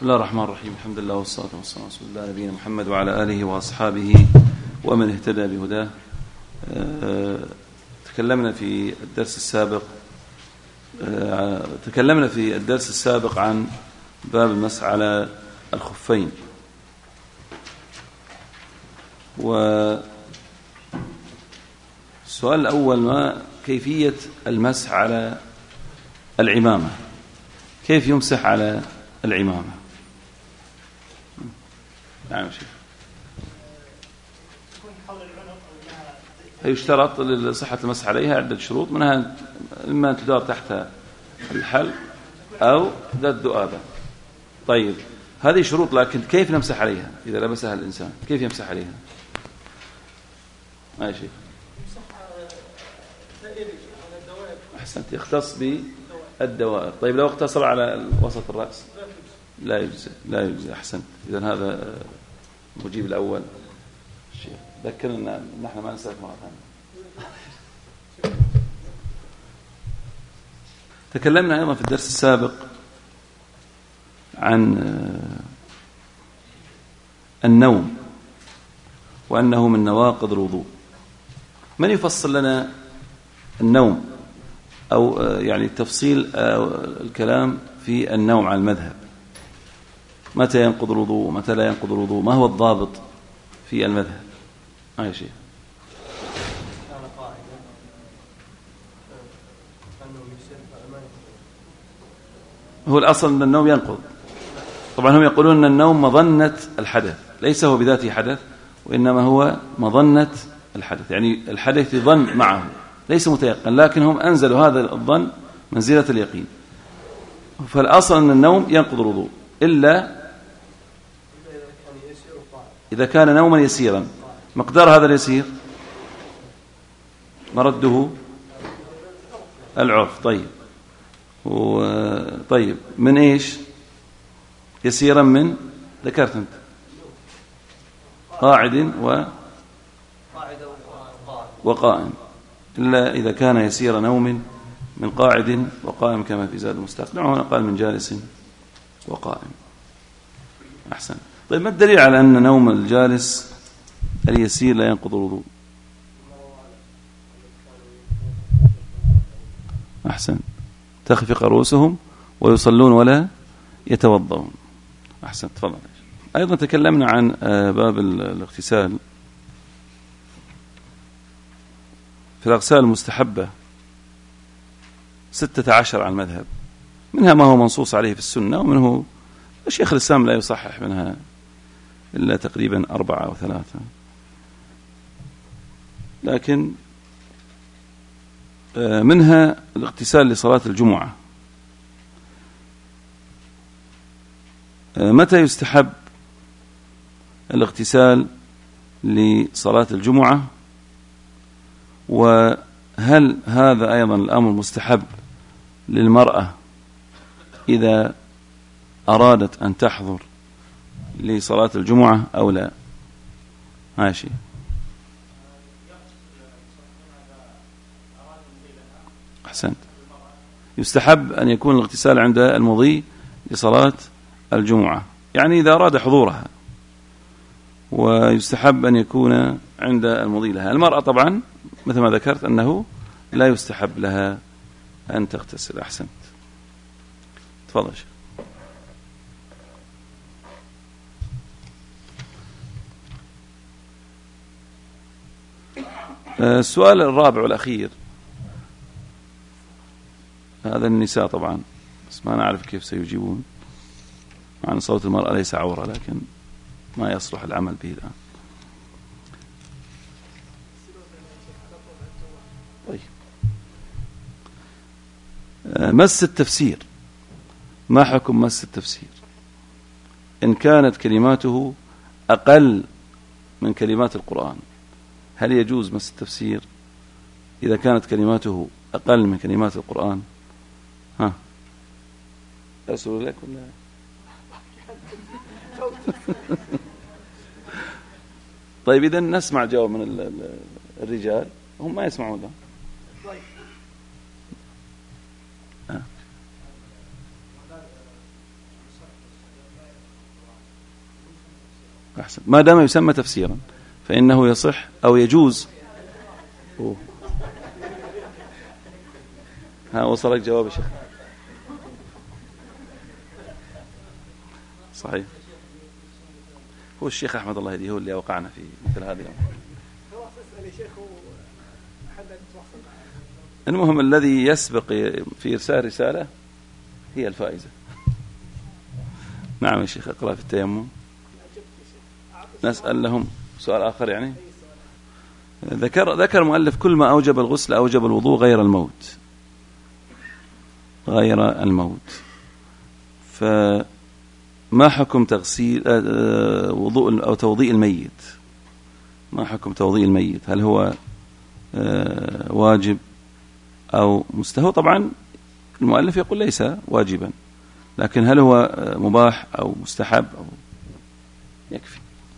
بسم الله الرحمن الرحيم. الحمد لله والصلاة والسلام على رسول الله نبينا محمد وعلى آله وأصحابه ومن اهتدى بهداه. تكلمنا في الدرس السابق عن باب المسح على الخفين، والسؤال الأول: ما كيفية المسح على العمامة؟ كيف يمسح على العمامة؟ نعم شيخ. يشترط لصحة المسح عليها عدة شروط، منها إما أن تدار تحت الحل أو ذات ذؤابة. طيب، هذه شروط، لكن كيف نمسح عليها إذا لبسها الإنسان؟ كيف يمسح عليها؟ ما شيء أحسنت، يختص بالدوائر. طيب، لو اقتصر على وسط الرأس لا يجزي. أحسنت، إذن هذا مجيب الأول. الشيخ ذكرنا أن نحن ما نسألك مرة ثانية. تكلمنا أيضا في الدرس السابق عن النوم وأنه من نواقض الوضوء. من يفصل لنا النوم، أو يعني تفصيل الكلام في النوم على المذهب؟ متى ينقض الوضوء، متى لا ينقض الوضوء، ما هو الضابط في المذهب؟ أي شيء. هو الأصل أن النوم ينقض. طبعا هم يقولون أن النوم مظنة الحدث، ليس هو بذاته حدث، وإنما هو مظنة الحدث، يعني الحدث يظن معه ليس متيقن، لكن هم أنزلوا هذا الظن منزلة اليقين. فالأصل أن النوم ينقض الوضوء إلا إذا كان نوما يسيرا. مقدار هذا اليسير مرده العرف. طيب، من إيش يسيرا؟ من ذكرت أنت قاعد وقائم، إلا إذا كان يسير نوم من قاعد وقائم كما في زاد المستقنع، وهنا قال من جالس وقائم. أحسن. طيب، ما الدليل على أن نوم الجالس اليسير لا ينقض الوضوء؟ أحسن، تخفق رؤوسهم ويصلون ولا يتوضؤون. أحسن، تفضل. أيضا تكلمنا عن باب الاغتسال في الأغسال المستحبة 16 على المذهب، منها ما هو منصوص عليه في السنة، ومنه الشيخ الإسلام لا يصحح منها إلا تقريبا 4 أو 3. لكن منها الاغتسال لصلاة الجمعة. متى يستحب الاغتسال لصلاة الجمعة؟ وهل هذا أيضا الأمر مستحب للمرأة إذا أرادت أن تحضر لصلاة الجمعة أو لا؟ ماشي. أحسنت، يستحب أن يكون الاغتسال عند المضي لصلاة الجمعة، يعني إذا أراد حضورها، ويستحب أن يكون عند المضي لها. المرأة طبعا مثل ما ذكرت أنه لا يستحب لها أن تغتسل. أحسنت، تفضل. السؤال الرابع والأخير، هذا النساء طبعا، بس ما نعرف كيف سيجيبون، مع أن صوت المرأة ليس عورة، لكن ما يصلح العمل به الآن. طيب، مس التفسير، ما حكم مس التفسير إن كانت كلماته أقل من كلمات القرآن؟ هل يجوز مس التفسير إذا كانت كلماته أقل من كلمات القرآن؟ أسأل لك ولا طيب، إذا نسمع جواب من الرجال، هم ما يسمعون ده. أحسن. ما دام يسمى تفسيرا فإنه يصح أو يجوز. ها وصلك جواب الشيخ؟ صحيح. هو الشيخ أحمد الله يهديه هو اللي أوقعنا في مثل هذه الأمور. المهم الذي يسبق في إرسال رسالة هي الفائزة. نعم يا شيخ، اقرأ في التيمم. نسأل لهم سؤال آخر يعني. ذكر المؤلف كل ما أوجب الغسل أوجب الوضوء غير الموت. غير الموت. فما حكم تغسيل وضوء أو توضيء الميت؟ ما حكم توضيء الميت؟ هل هو واجب أو مستحب؟ طبعا المؤلف يقول ليس واجبا، لكن هل هو مباح أو مستحب أو يكفي؟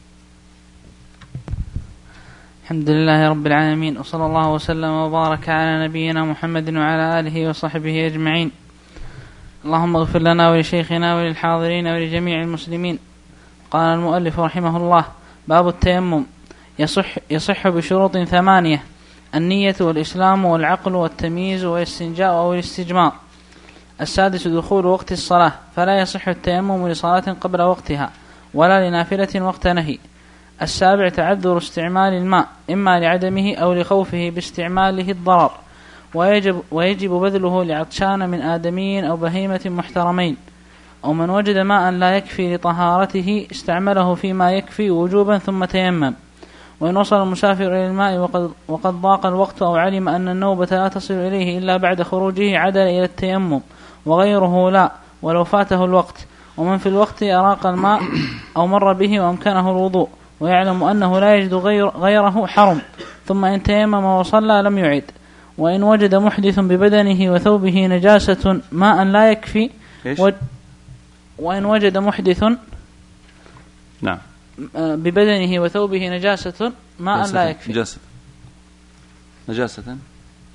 الحمد لله رب العالمين، وصلى الله وسلم وبارك على نبينا محمد وعلى آله وصحبه أجمعين. اللهم اغفر لنا ولشيخنا وللحاضرين ولجميع المسلمين. قال المؤلف رحمه الله: باب التيمم. يصح بشروط 8: النية والإسلام والعقل والتمييز والاستنجاء أو الاستجمار. 6: دخول وقت الصلاة، فلا يصح التيمم لصلاة قبل وقتها ولا لنافلة وقت نهي. 7: تعذر استعمال الماء، إما لعدمه أو لخوفه باستعماله الضرر، ويجب بذله لعطشان من آدمي أو بهيمة محترمين. أو من وجد ماء لا يكفي لطهارته استعمله فيما يكفي وجوبا ثم تيمم. وإن وصل المسافر إلى الماء وقد ضاق الوقت أو علم أن النوبة لا تصل إليه إلا بعد خروجه عدل إلى التيمم، وغيره لا ولو فاته الوقت. ومن في الوقت أراق الماء أو مر به وأمكنه الوضوء ويعلم أنه لا يجد غيره حرم، ثم إن تيمم وصلى لم يعد. وإن وجد محدث ببدنه وثوبه نجاسة ماء لا يكفي وإن وجد محدث نعم ببدنه وثوبه نجاسة ماء لا يكفي. نجاسة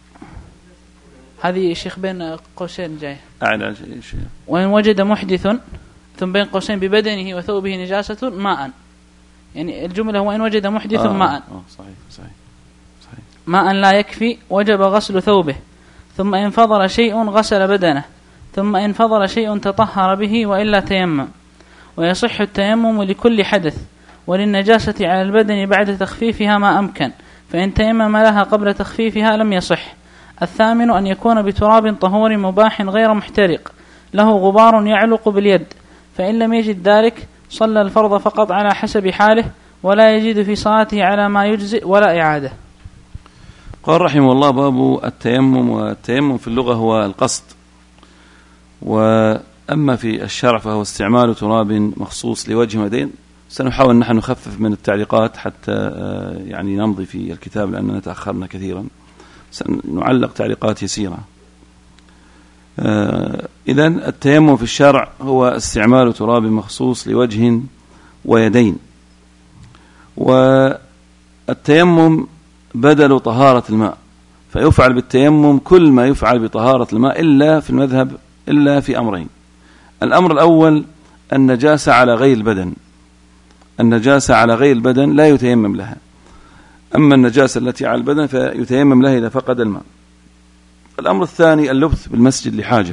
هذه شيخ بين قوسين جاي. وإن وجد محدث ثم بين قوسين ببدنه وثوبه نجاسة ماء، يعني الجملة هو إن وجد محدث ماء. صحيح. ماء لا يكفي وجب غسل ثوبه، ثم إن فضل شيء غسل بدنه، ثم إن فضل شيء تطهر به وإلا تيمم. ويصح التيمم لكل حدث، وللنجاسة على البدن بعد تخفيفها ما أمكن، فإن تيمم لها قبل تخفيفها لم يصح. 8: أن يكون بتراب طهور مباح غير محترق له غبار يعلق باليد، فإن لم يجد ذلك صلى الفرض فقط على حسب حاله، ولا يجد في صلاته على ما يجزئ ولا إعادة. قال رحمه الله: باب التيمم. والتيمم في اللغة هو القصد، وأما في الشرع فهو استعمال تراب مخصوص لوجه ودين. سنحاول نحن نخفف من التعليقات حتى يعني نمضي في الكتاب لأننا تأخرنا كثيرا، سنعلق تعليقات يسيرة. إذن التيمم في الشرع هو استعمال تراب مخصوص لوجه ويدين. والتيمم بدل طهارة الماء، فيفعل بالتيمم كل ما يفعل بطهارة الماء إلا في المذهب إلا في أمرين. الأمر الأول النجاسة على غير البدن. النجاسة على غير البدن لا يتيمم لها، أما النجاسة التي على البدن فيتيمم لها إذا فقد الماء. الأمر الثاني اللبث بالمسجد لحاجة.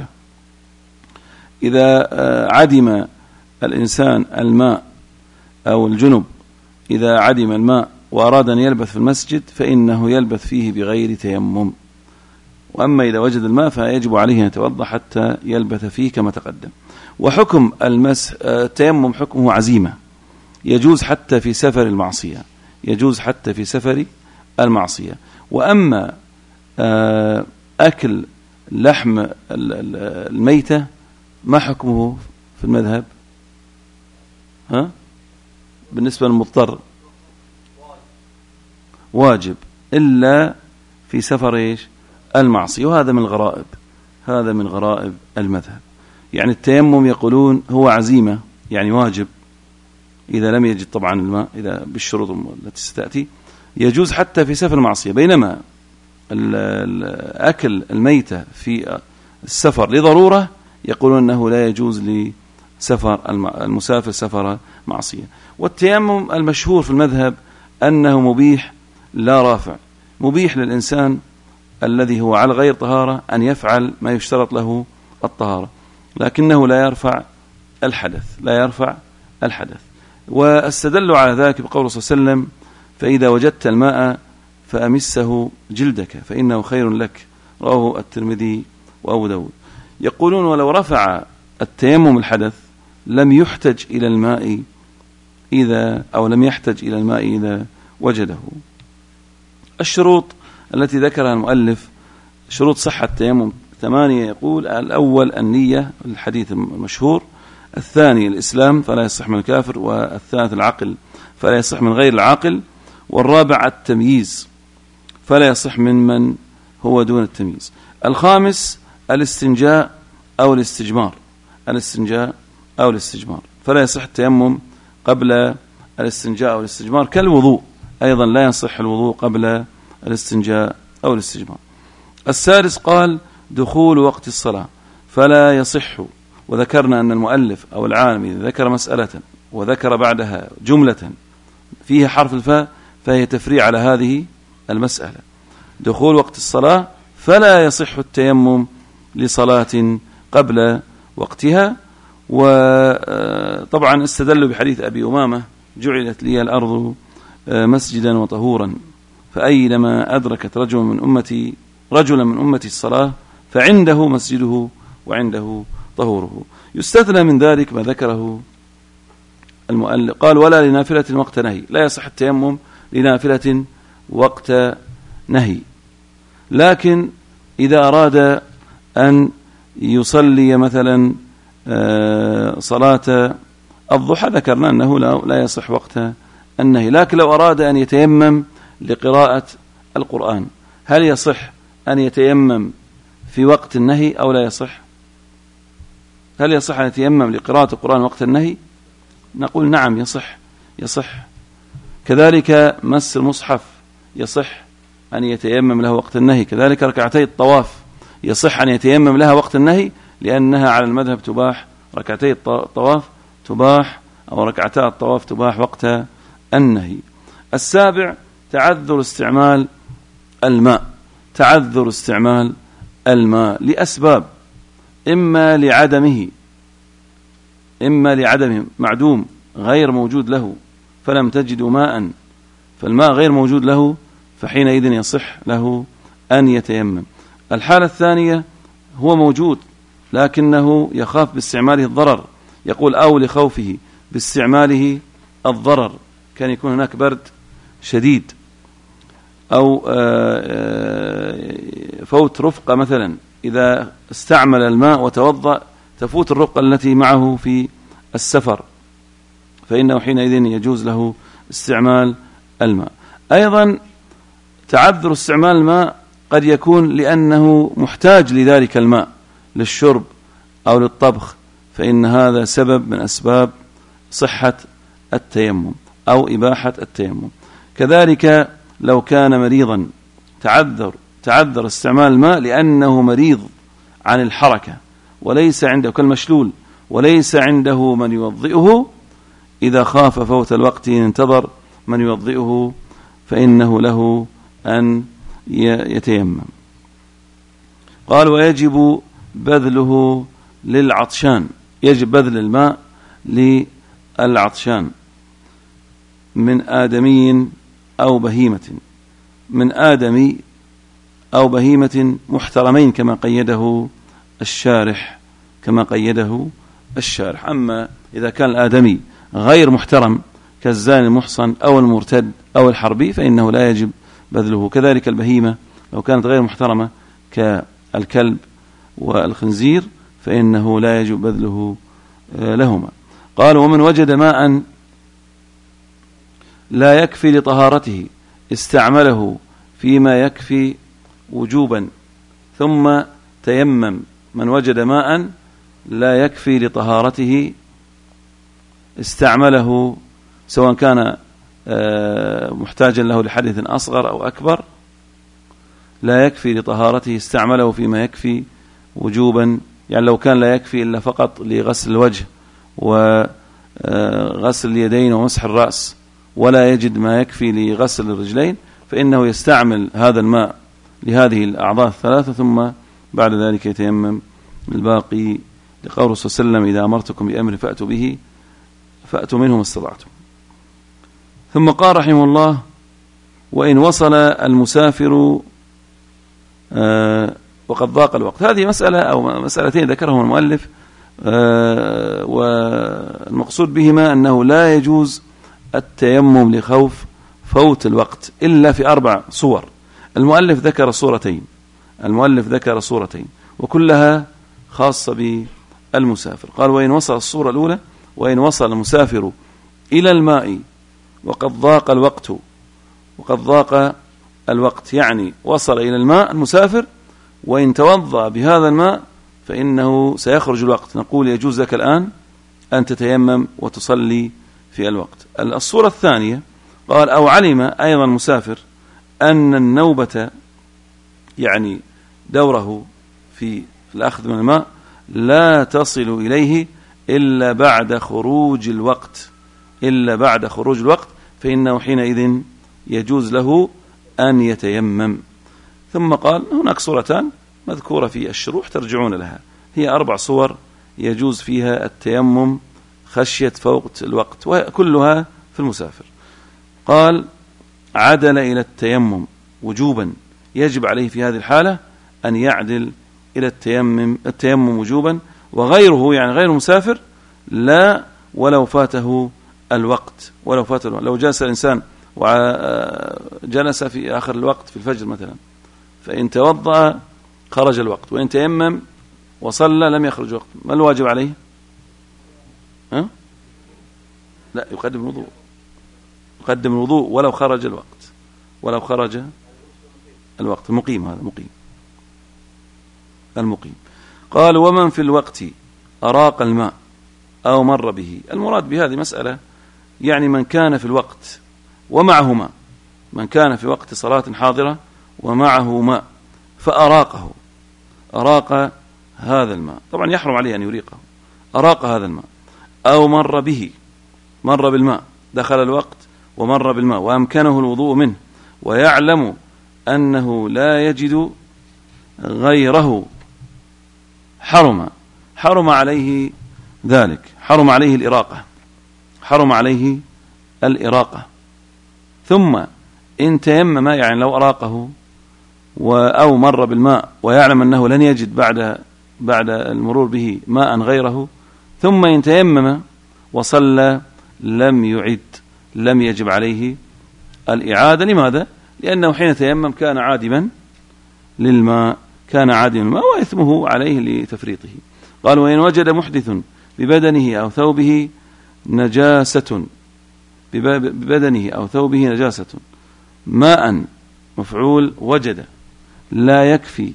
إذا عدم الإنسان الماء أو الجنب، إذا عدم الماء وأراد أن يلبث في المسجد فإنه يلبث فيه بغير تيمم. وأما إذا وجد الماء فيجب عليه أن يتوضأ حتى يلبث فيه كما تقدم. وحكم التيمم حكمه عزيمة، يجوز حتى في سفر المعصية، يجوز حتى في سفر المعصية. وأما أكل لحم الميتة ما حكمه في المذهب؟ بالنسبة للمضطر واجب إلا في سفر المعصية، وهذا من الغرائب، هذا من غرائب المذهب. يعني التيمم يقولون هو عزيمة، يعني واجب إذا لم يجد طبعا الماء، إذا بالشروط التي ستأتي يجوز حتى في سفر المعصية. بينما أكل الميتة في السفر لضرورة يقولون أنه لا يجوز المسافر سفر معصية. والتيمم المشهور في المذهب أنه مبيح لا رافع، مبيح للإنسان الذي هو على غير طهارة أن يفعل ما يشترط له الطهارة، لكنه لا يرفع الحدث. واستدلوا على ذلك بقول صلى الله عليه وسلم: فإذا وجدت الماء فأمسه جلدك فإنه خير لك، رواه الترمذي وأبو داود. يقولون: ولو رفع التيمم الحدث لم يحتج إلى الماء إذا وجده. الشروط التي ذكرها المؤلف شروط صحة التيمم 8. يقول: الأول النية، الحديث المشهور. الثاني الإسلام فلا يصح من الكافر. والثالث العقل فلا يصح من غير العاقل. والرابع التمييز فلا يصح من هو دون التمييز. الخامس الاستنجاء أو الاستجمار، فلا يصح التيمم قبل الاستنجاء أو الاستجمار، كالوضوء أيضا لا يصح الوضوء قبل الاستنجاء أو الاستجمار. السادس قال: دخول وقت الصلاة فلا يصح. وذكرنا أن المؤلف أو العالم إذا ذكر مسألة وذكر بعدها جملة فيها حرف الفاء فهي تفريع على هذه المسألة. دخول وقت الصلاة فلا يصح التيمم لصلاة قبل وقتها. وطبعا استدلوا بحديث أبي أمامة: جعلت لي الأرض مسجدا وطهورا، فأينما أدركت رجلا من أمتي الصلاة فعنده مسجده وعنده طهوره. يستثنى من ذلك ما ذكره المؤلف، قال: ولا لنافلة وقت نهي، لا يصح التيمم لنافلة وقت نهي. لكن إذا أراد أن يصلي مثلا صلاة الضحى ذكرنا أنه لا يصح وقت النهي. لكن لو أراد أن يتيمم لقراءة القرآن، هل يصح أن يتيمم في وقت النهي أو لا يصح؟ هل يصح أن يتيمم لقراءة القرآن وقت النهي؟ نقول نعم يصح. كذلك مس المصحف يصح أن يتيمم له وقت النهي. كذلك ركعتي الطواف يصح أن يتيمم لها وقت النهي، لأنها على المذهب تباح، ركعتي الطواف تباح أو ركعتا الطواف تباح وقت النهي. السابع تعذر استعمال الماء لأسباب: إما لعدمه معدوم غير موجود له فلم تجدوا ماء، فالماء غير موجود له، فحينئذ يصح له أن يتيمم. الحالة الثانية هو موجود لكنه يخاف باستعماله الضرر، يقول: أو لخوفه باستعماله الضرر، كان يكون هناك برد شديد أو فوت رفقة مثلا، إذا استعمل الماء وتوضأ تفوت الرفقة التي معه في السفر، فإنه حينئذ يجوز له استعمال الماء. أيضا تعذر استعمال الماء قد يكون لأنه محتاج لذلك الماء للشرب أو للطبخ، فإن هذا سبب من أسباب صحة التيمم أو إباحة التيمم. كذلك لو كان مريضا تعذر استعمال الماء لأنه مريض عن الحركة وليس عنده، كالمشلول، وليس عنده من يوضئه، إذا خاف فوت الوقت انتظر من يوضئه فإنه له أن يتيمم. قال: ويجب بذله للعطشان، يجب بذل الماء للعطشان من آدمي أو بهيمة، من آدمي أو بهيمة محترمين كما قيده الشارح. أما إذا كان الآدمي غير محترم كالزاني المحصن أو المرتد أو الحربي فإنه لا يجب بذله. كذلك البهيمة لو كانت غير محترمة كالكلب والخنزير فإنه لا يجب بذله لهما. قال: ومن وجد ماء لا يكفي لطهارته استعمله فيما يكفي وجوبا ثم تيمم. من وجد ماء لا يكفي لطهارته استعمله، سواء كان محتاجا له لحدث أصغر أو أكبر، لا يكفي لطهارته استعمله فيما يكفي وجوبا، يعني لو كان لا يكفي إلا فقط لغسل الوجه وغسل اليدين ومسح الرأس ولا يجد ما يكفي لغسل الرجلين، فإنه يستعمل هذا الماء لهذه الأعضاء الثلاثة ثم بعد ذلك يتيمم الباقي، لقول صلى الله عليه وسلم: إذا أمرتكم بأمر فأتوا به فأتوا منه ما استطعتم. ثم قال رحمه الله: وإن وصل المسافر وقد ضاق الوقت. هذه مسألة أو مسألتين ذكرهم المؤلف، والمقصود بهما أنه لا يجوز التيمم لخوف فوت الوقت إلا في 4 صور. المؤلف ذكر صورتين وكلها خاصة بالمسافر. قال: وإن وصل، الصورة الأولى: وإن وصل المسافر إلى الماء وقد ضاق الوقت، يعني وصل إلى الماء المسافر، وإن توضأ بهذا الماء فإنه سيخرج الوقت، نقول: يجوز لك الآن أن تتيمم وتصلي في الوقت. الصورة الثانية قال: أو علم أيضا المسافر أن النوبة، يعني دوره في الأخذ من الماء، لا تصل إليه إلا بعد خروج الوقت، فإنه حينئذ يجوز له أن يتيمم. ثم قال: هناك صورتان مذكورة في الشروح ترجعون لها، هي 4 صور يجوز فيها التيمم خشية فوت الوقت، وكلها في المسافر. قال: عدل إلى التيمم وجوبا، يجب عليه في هذه الحالة أن يعدل إلى التيمم وجوبا، وغيره يعني غير المسافر لا، ولو فاته الوقت. لو جلس الإنسان وجلس في آخر الوقت في الفجر مثلا، فإن توضأ خرج الوقت، وإن تيمم وصلى لم يخرج وقت، ما الواجب عليه؟ لا، يقدم الوضوء ولو خرج الوقت. المقيم، هذا المقيم. قال: ومن في الوقت أراق الماء أو مر به. المراد بهذه مسألة يعني من كان في الوقت ومعه ماء، من كان في وقت صلاة حاضرة ومعه ماء فأراق هذا الماء، طبعا يحرم عليه أن يريقه، أراق هذا الماء، أو مر بالماء، دخل الوقت ومر بالماء وأمكنه الوضوء منه، ويعلم أنه لا يجد غيره، حرم عليه ذلك، حرم عليه الإراقة. ثم إن تيمم، يعني لو أراقه أو مر بالماء ويعلم أنه لن يجد بعد المرور به ماء غيره، ثم إن تيمم وصلى لم يجب عليه الإعادة. لماذا؟ لأنه حين تيمم كان عادما للماء، وإثمه عليه لتفريطه. قال: وإن وجد محدث ببدنه أو ثوبه نجاسة، ماء، مفعول وجد، لا يكفي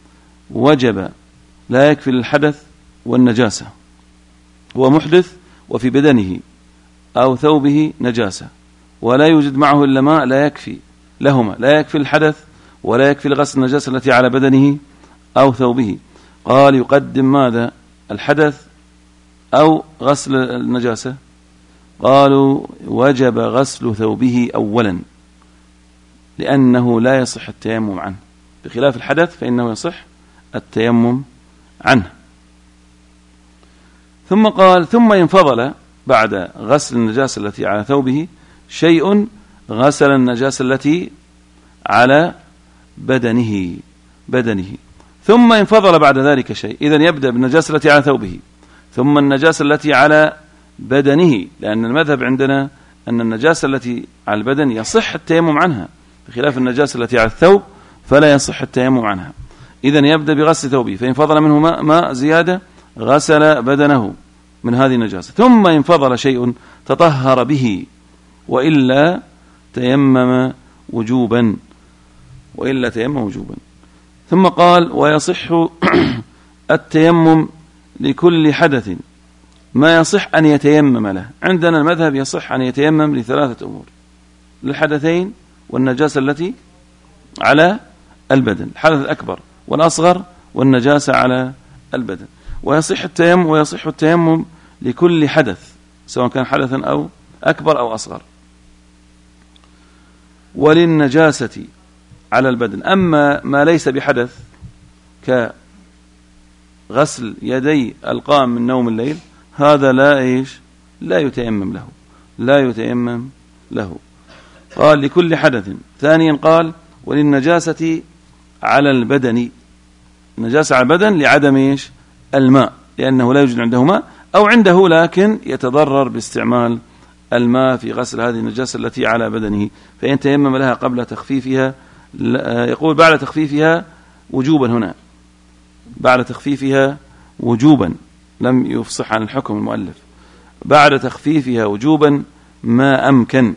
للحدث والنجاسة. هو محدث وفي بدنه أو ثوبه نجاسة، ولا يوجد معه إلا ماء، لا يكفي لهما، لا يكفي الحدث ولا يكفي لغسل النجاسة التي على بدنه أو ثوبه. قال: يقدم ماذا؟ الحدث أو غسل النجاسة؟ قالوا: وجب غسل ثوبه أولا، لأنه لا يصح التيمم عنه، بخلاف الحدث فإنه يصح التيمم عنه. ثم قال: ثم إن فضل بعد غسل النجاسة التي على ثوبه شيء غسل النجاسة التي على بدنه، ثم إن فضل بعد ذلك شيء، إذن يبدأ بالنجاسة التي على ثوبه ثم النجاسة التي على بدنه، لأن المذهب عندنا أن النجاسة التي على البدن يصح التيمم عنها، بخلاف النجاسة التي على الثوب فلا يصح التيمم عنها. إذن يبدأ بغسل ثوبه، فإن فضل منه ماء زيادة غسل بدنه من هذه النجاسة، ثم إن فضل شيء تطهر به، وإلا تيمم وجوبا. ثم قال: ويصح التيمم لكل حدث ما يصح أن يتيمم له. عندنا المذهب يصح أن يتيمم ل3 أمور: للحدثين، والنجاسة التي على البدن، الحدث الأكبر والأصغر والنجاسة على البدن. ويصح التيمم لكل حدث سواء كان حدثا أو أكبر أو أصغر. وللنجاسة على البدن. أما ما ليس بحدث كغسل يدي القائم من نوم الليل هذا لا يتيمم له، لا يتيمم له. قال لكل حدث. ثانيا قال وللنجاسة على البدن. النجاسة على البدن لعدم الماء، لأنه لا يوجد عنده ماء، أو عنده لكن يتضرر باستعمال الماء في غسل هذه النجاسة التي على بدنه، فإن تيمم لها قبل تخفيفها. يقول بعد تخفيفها وجوبا، هنا بعد تخفيفها وجوبا، لم يفصح عن الحكم المؤلف. بعد تخفيفها وجوبا ما أمكن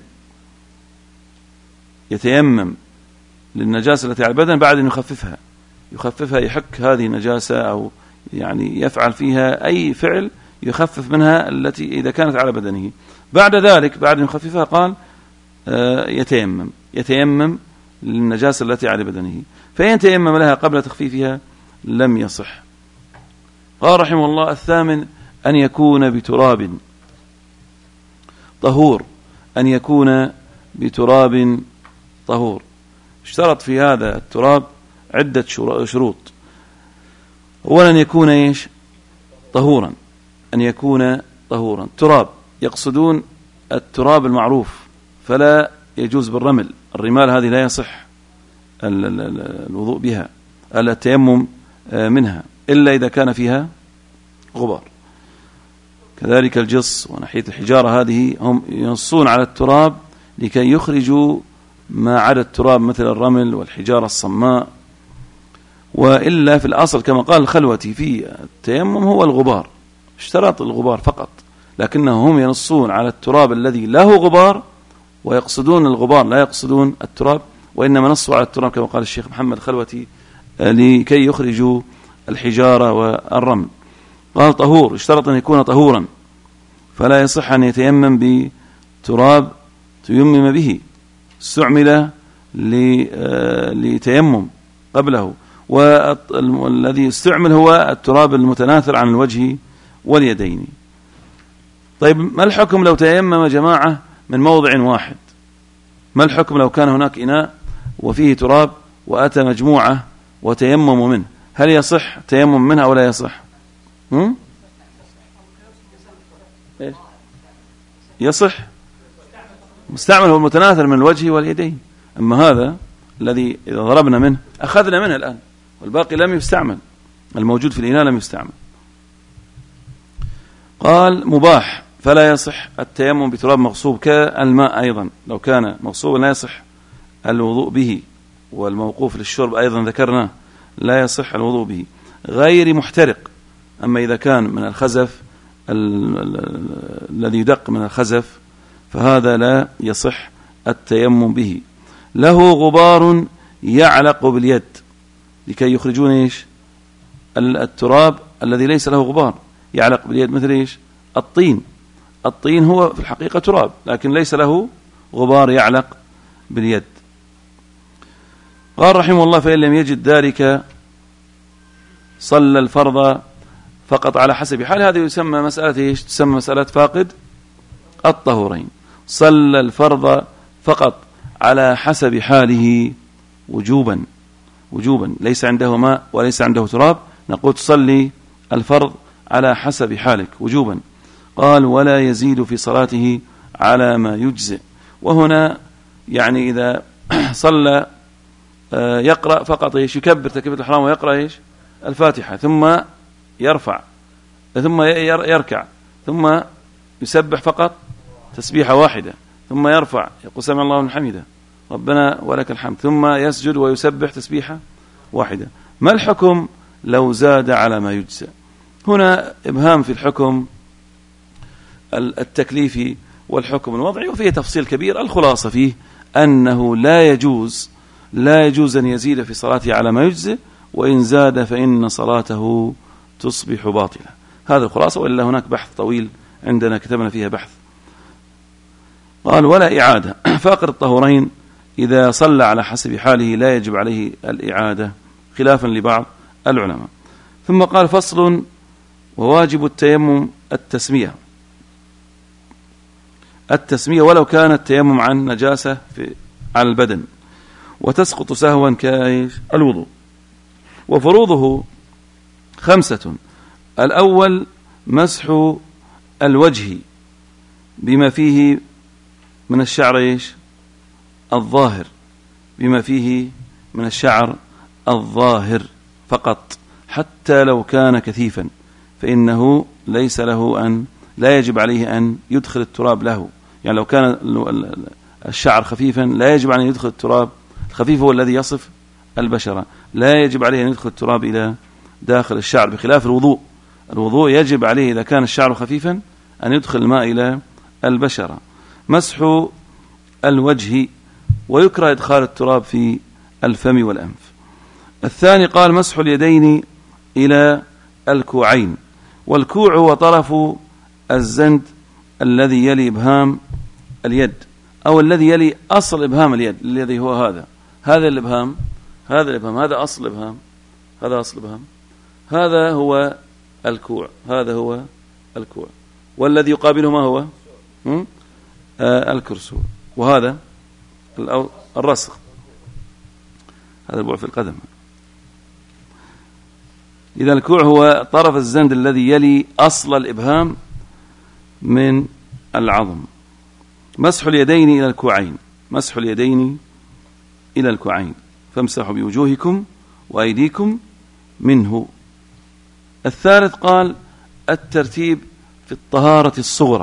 يتيمم للنجاسة التي على البدن بعد أن يخففها، يحك هذه النجاسة أو يعني يفعل فيها أي فعل يخفف منها التي إذا كانت على بدنه. بعد ذلك بعد أن يخففها قال يتيمم للنجاسة التي على بدنه، فإن تيمم لها قبل تخفيفها لم يصح. قال رحمه الله الثامن أن يكون بتراب طهور. أن يكون بتراب طهور. اشترط في هذا التراب عدة شروط. أولا أن يكون طهورا. أن يكون طهورا. تراب يقصدون التراب المعروف، فلا يجوز بالرمل. الرمال هذه لا يصح الوضوء بها، التيمم منها، إلا إذا كان فيها غبار. كذلك الجص ونحية الحجارة هذه هم ينصون على التراب لكي يخرجوا ما عدا التراب مثل الرمل والحجارة الصماء. وإلا في الأصل كما قال الخلوتي في التيمم هو الغبار، اشترط الغبار فقط، لكنهم هم ينصون على التراب الذي له غبار ويقصدون الغبار لا يقصدون التراب، وإنما نصوا على التراب كما قال الشيخ محمد الخلوتي لكي يخرجوا الحجارة والرمل. قال طهور، اشترط أن يكون طهورا، فلا يصح أن يتيمم بتراب تيمم به، استعمل لتيمم قبله، والذي استعمل هو التراب المتناثر عن الوجه واليدين. طيب ما الحكم لو تيمم جماعة من موضع واحد؟ ما الحكم لو كان هناك إناء وفيه تراب وأتى مجموعة وتيمموا منه؟ هل يصح تيمم منها أو لا يصح؟ يصح. مستعمل هو المتناثر من الوجه واليدين، أما هذا الذي إذا ضربنا منه أخذنا منه الآن والباقي لم يستعمل، الموجود في الإناء لم يستعمل. قال مباح، فلا يصح التيمم بتراب مغصوب كالماء أيضا، لو كان مغصوبا لا يصح الوضوء به، والموقوف للشرب أيضا ذكرنا لا يصح الوضوء به. غير محترق، أما إذا كان من الخزف الذي يدق من الخزف فهذا لا يصح التيمم به. له غبار يعلق باليد لكي يخرجون التراب الذي ليس له غبار يعلق باليد، مثل الطين هو في الحقيقة تراب لكن ليس له غبار يعلق باليد. قال رحمه الله فإن لم يجد ذلك صلى الفرض فقط على حسب حال. هذه يسمى مسألة تسمى مسألة فاقد الطهورين. صلى الفرض فقط على حسب حاله وجوبا ليس عنده ماء وليس عنده تراب، نقول تصلي الفرض على حسب حالك وجوبا. قال ولا يزيد في صلاته على ما يجزئ. وهنا يعني إذا صلى يقرأ فقط يكبر تكبيرة الإحرام ويقرأ الفاتحة، ثم يرفع، ثم يركع، ثم يسبح فقط تسبيحة واحدة، ثم يرفع يقول سمع الله لمن حمده ربنا ولك الحمد، ثم يسجد ويسبح تسبيحة واحدة. ما الحكم لو زاد على ما يجزئ؟ هنا إبهام في الحكم التكليفي والحكم الوضعي، وفيه تفصيل كبير. الخلاصة فيه أنه لا يجوز أن يزيد في صلاته على ما يجزئ، وإن زاد فإن صلاته تصبح باطلة. هذا الخلاصة، وإلا هناك بحث طويل عندنا كتبنا فيها بحث. قال ولا إعادة. فاقد الطهورين إذا صلى على حسب حاله لا يجب عليه الإعادة خلافا لبعض العلماء. ثم قال فصل وواجب التيمم التسمية ولو كان التيمم عن نجاسة على البدن، وتسقط سهوا كالوضوء. وفروضه 5: الأول مسح الوجه بما فيه من الشعر الظاهر، بما فيه من الشعر الظاهر فقط، حتى لو كان كثيفا فإنه ليس له لا يجب عليه أن يدخل التراب له. يعني لو كان الشعر خفيفا لا يجب عليه أن يدخل التراب. الخفيف هو الذي يصف البشرة، لا يجب عليه أن يدخل التراب إلى داخل الشعر، بخلاف الوضوء يجب عليه إذا كان الشعر خفيفا أن يدخل الماء إلى البشرة. مسح الوجه، ويكره إدخال التراب في الفم والأنف. الثاني قال مسح اليدين إلى الكوعين، والكوع هو طرف الزند الذي يلي إبهام اليد، أو الذي يلي أصل إبهام اليد، الذي هو هذا الإبهام، هذا أصل إبهام، هذا هو الكوع، والذي يقابله ما هو الكرسو، وهذا الرسغ، هذا البوع في القدم. إذا الكوع هو طرف الزند الذي يلي أصل الإبهام من العظم. مسح اليدين إلى الكوعين، فامسحوا بوجوهكم وأيديكم منه. الثالث قال الترتيب في الطهارة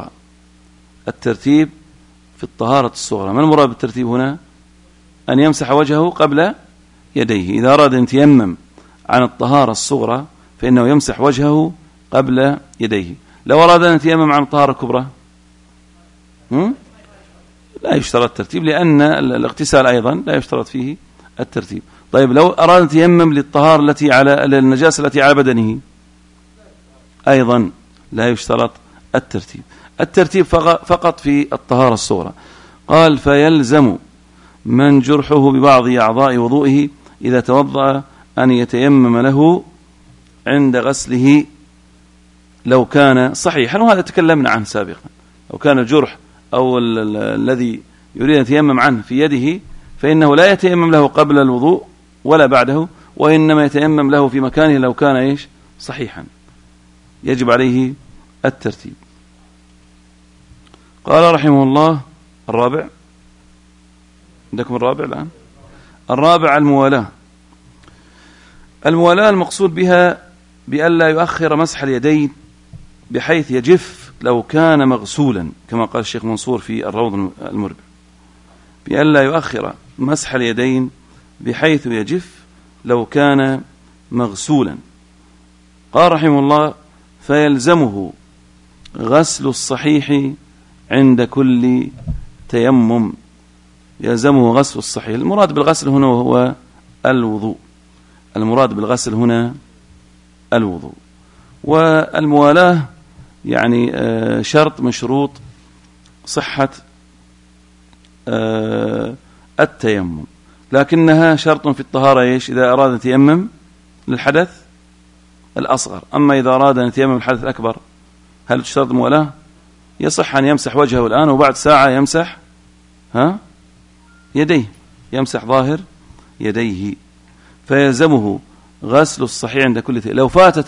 الصغرى. ما المراد بالترتيب هنا؟ أن يمسح وجهه قبل يديه. إذا أراد أن يتيمم عن الطهارة الصغرى فإنه يمسح وجهه قبل يديه. لو أراد أن يتيمم عن الطهارة الكبرى لا يشترط الترتيب، لأن الاغتسال أيضا لا يشترط فيه الترتيب. طيب لو أراد أن يتيمم للطهارة التي على النجاسة التي على بدنه أيضا لا يشترط الترتيب فقط في الطهارة الصغرى. قال فيلزم من جرحه ببعض أعضاء وضوئه إذا توضأ أن يتيمم له عند غسله لو كان صحيحا، وهذا تكلمنا عنه سابقا. لو كان الجرح أو الذي يريد أن يتيمم عنه في يده فإنه لا يتيمم له قبل الوضوء ولا بعده، وإنما يتيمم له في مكانه لو كان صحيحا، يجب عليه الترتيب. قال رحمه الله الرابع، عندكم الرابع الآن؟ الرابع الموالاة المقصود بها بألا يؤخر مسح اليدين بحيث يجف لو كان مغسولا، كما قال الشيخ منصور في الروض المربع، بألا يؤخر مسح اليدين بحيث يجف لو كان مغسولا. قال رحمه الله فيلزمه غسل الصحيح عند كل تيمم. يلزمه غسل الصحيح. المراد بالغسل هنا هو الوضوء. والموالاة يعني شرط من شروط صحة التيمم، لكنها شرط في الطهارة إذا أراد يتيمم للحدث الأصغر. أما إذا أراد أن يتيمم الحدث الأكبر هل تشترط الموالاة؟ يصح أن يمسح وجهه الآن وبعد ساعة يمسح يديه، يمسح ظاهر يديه. فيلزمه غسل الصحيح عند كل لو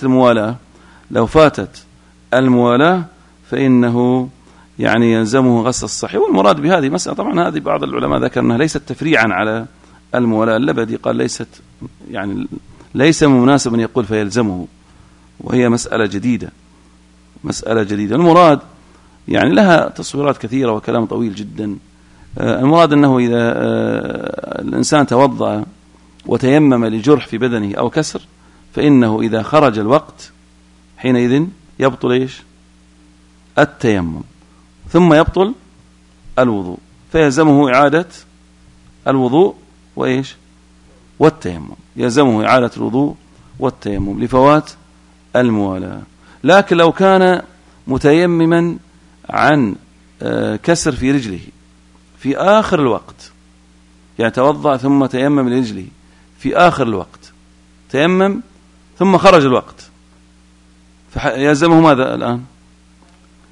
فاتت الموالاة فإنه يعني يلزمه غسل الصحيح. والمراد بهذه مسألة، طبعا هذه بعض العلماء ذكر أنها ليست تفريعا على الموالاة، اللبدي قال ليس مناسبا يقول فيلزمه، وهي مسألة جديدة. المراد يعني لها تصويرات كثيرة وكلام طويل جدا. المراد أنه إذا الإنسان توضأ وتيمم لجرح في بدنه أو كسر فإنه إذا خرج الوقت حينئذ يبطل التيمم، ثم يبطل الوضوء، فيلزمه إعادة الوضوء والتيمم، يلزمه إعادة الوضوء والتيمم لفوات الموالاة. لكن لو كان متيمما عن كسر في رجله في آخر الوقت، يعني توضأ ثم تيمم لرجله في آخر الوقت، تيمم ثم خرج الوقت، فيلزمه ماذا الآن؟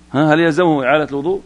هل يلزمه إعادة الوضوء؟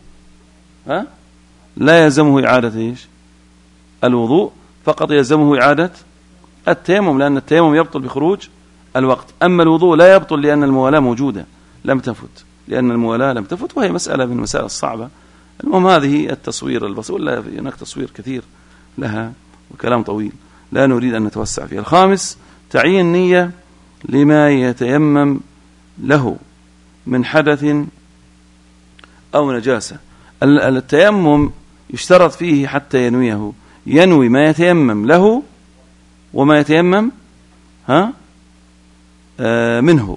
لا يلزمه إعادة إيش؟ الوضوء، فقط يلزمه إعادة التيمم، لأن التيمم يبطل بخروج الوقت. أما الوضوء لا يبطل لأن الموالاة موجودة لم تفت، لأن الموالاة لم تفت، وهي مسألة من المسائل الصعبة. المهم هذه التصوير البسيط، ولا هناك تصوير كثير لها وكلام طويل لا نريد أن نتوسع فيه. الخامس تعيين نية لما يتيمم له من حدث أو نجاسة. التيمم يشترط فيه حتى ينويه، ينوي ما يتيمم له وما يتيمم منه،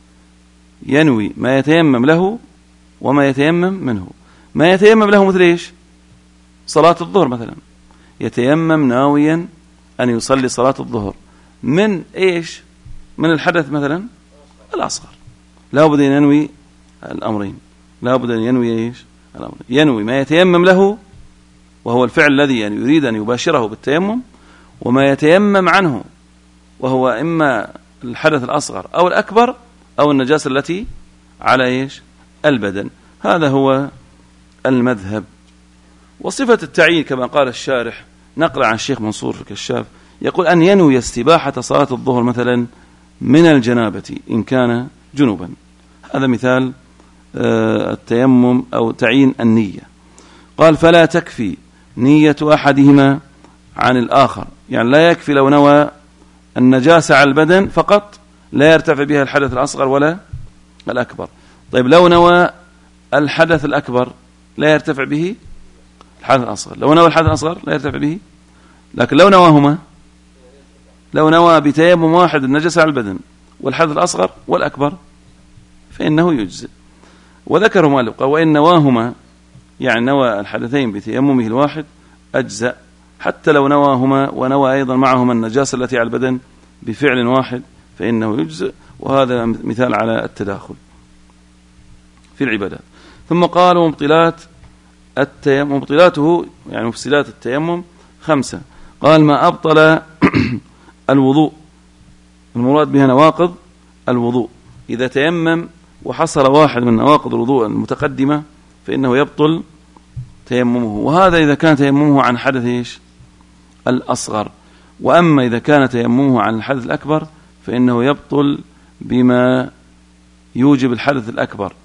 ينوي ما يتيمم له وما يتيمم منه. ما يتيمم له مثل إيش؟ صلاة الظهر مثلا، يتيمم ناويا أن يصلي صلاة الظهر من إيش؟ من الحدث مثلا الأصغر، لا بد أن ينوي الأمرين، لا بد أن ينوي إيش؟ الأمرين. ينوي ما يتيمم له وهو الفعل الذي يعني يريد أن يباشره بالتيمم، وما يتيمم عنه وهو إما الحدث الأصغر أو الأكبر أو النجاسة التي على إيش؟ البدن. هذا هو المذهب. وصفة التعيين كما قال الشارح نقل عن الشيخ منصور في الكشاف، يقول أن ينوي استباحة صلاة الظهر مثلا من الجنابة إن كان جنوبا. هذا مثال التيمم أو تعيين النية. قال فلا تكفي نية أحدهما عن الآخر، يعني لا يكفي لو نوى النجاسة على البدن فقط لا يرتفع بها الحدث الأصغر ولا الأكبر. طيب لو نوى الحدث الأكبر لا يرتفع به الحدث الأصغر، لو نوى الحدث الأصغر لا يرتفع به. لكن لو نواهما، لو نوى بتيمم واحد النجاسة على البدن والحدث الأصغر والأكبر فإنه يجزئ. وذكر مالك وإن نواهما، يعني نوى الحدثين بتيممه الواحد أجزأ، حتى لو نواهما ونوى أيضا معهما النجاسة التي على البدن بفعل واحد فإنه يجزئ. وهذا مثال على التداخل في العبادات. ثم قال ومبطلات التيمم، مبطلاته يعني مفسدات التيمم 5. قال ما أبطل الوضوء، المراد بها نواقض الوضوء. إذا تيمم وحصل واحد من نواقض الوضوء المتقدمة فإنه يبطل تيممه، وهذا إذا كان تيممه عن حدث إيش؟ الأصغر. وأما إذا كان تيممه عن الحدث الأكبر فإنه يبطل بما يوجب الحدث الأكبر،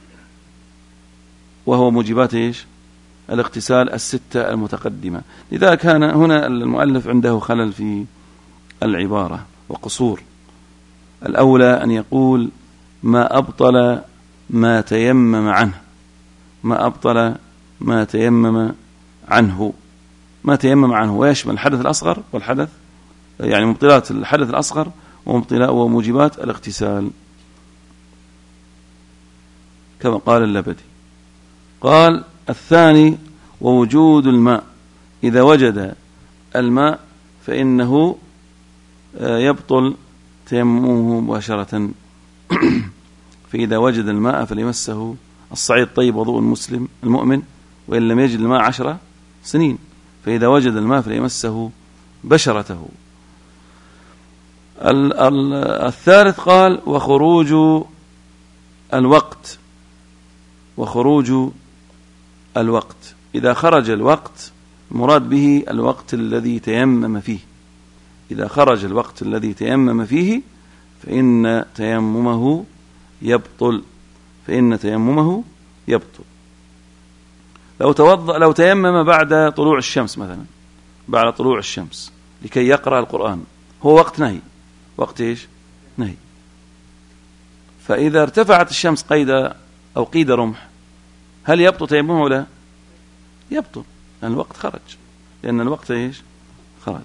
وهو موجبات إيش؟ الاغتسال 6 المتقدمة. لذلك كان هنا المؤلف عنده خلل في العبارة وقصور. الأولى أن يقول ما أبطل ما تيمم عنه، ما أبطل ما تيمم عنه، ما تيمم عنه، ويشمل الحدث الأصغر والحدث، يعني مبطلات الحدث الأصغر وموجبات الاغتسال كما قال اللبدي. قال الثاني ووجود الماء، إذا وجد الماء فإنه يبطل تيممه مباشرة. فإذا وجد الماء فليمسه الصعيد طيب وضوء المسلم المؤمن، وإن لم يجد الماء 10 سنين. فإذا وجد الماء فليمسه بشرته. الثالث قال وخروج الوقت، وخروج الوقت، إذا خرج الوقت مراد به الوقت الذي تيمم فيه، إذا خرج الوقت الذي تيمم فيه فإن تيممه يبطل، فإن تيممه يبطل. لو تيمم بعد طلوع الشمس مثلا، بعد طلوع الشمس لكي يقرأ القرآن، هو وقت نهي، وقت إيش؟ نهي. فإذا ارتفعت الشمس قيد أو قيد رمح هل يبطل تيممه ولا؟ يبطل، لأن الوقت خرج، لأن الوقت إيش؟ خرج.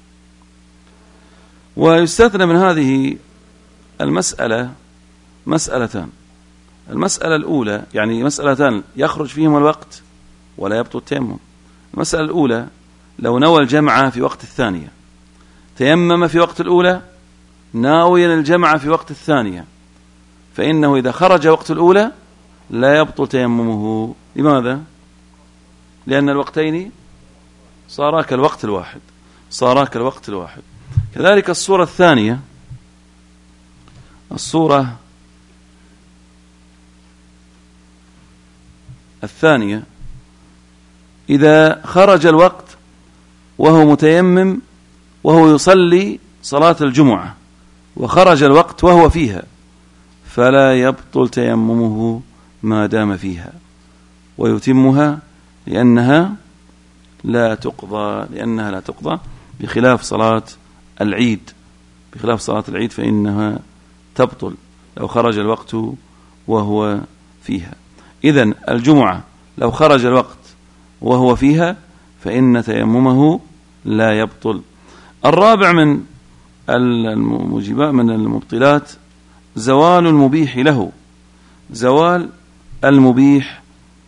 ويستثنى من هذه المسألة مسألتان. المسألة الأولى يعني مسألتان يخرج فيهما الوقت ولا يبطل التيمم. المسألة الأولى لو نوى الجمع في وقت الثانية، تيمم في وقت الأولى ناويا الجمع في وقت الثانية، فإنه إذا خرج وقت الأولى لا يبطل تيممه. لماذا؟ لأن الوقتين صارا كالوقت الواحد، صارا كالوقت الواحد. كذلك الصورة الثانية، الصورة الثانية إذا خرج الوقت وهو متيمم وهو يصلي صلاة الجمعة وخرج الوقت وهو فيها فلا يبطل تيممه ما دام فيها ويتمها لأنها لا تقضى بخلاف صلاة العيد فإنها تبطل لو خرج الوقت وهو فيها. إذن الجمعة لو خرج الوقت وهو فيها فإن تيممه لا يبطل. الرابع من الموجبات من المبطلات زوال المبيح له، زوال المبيح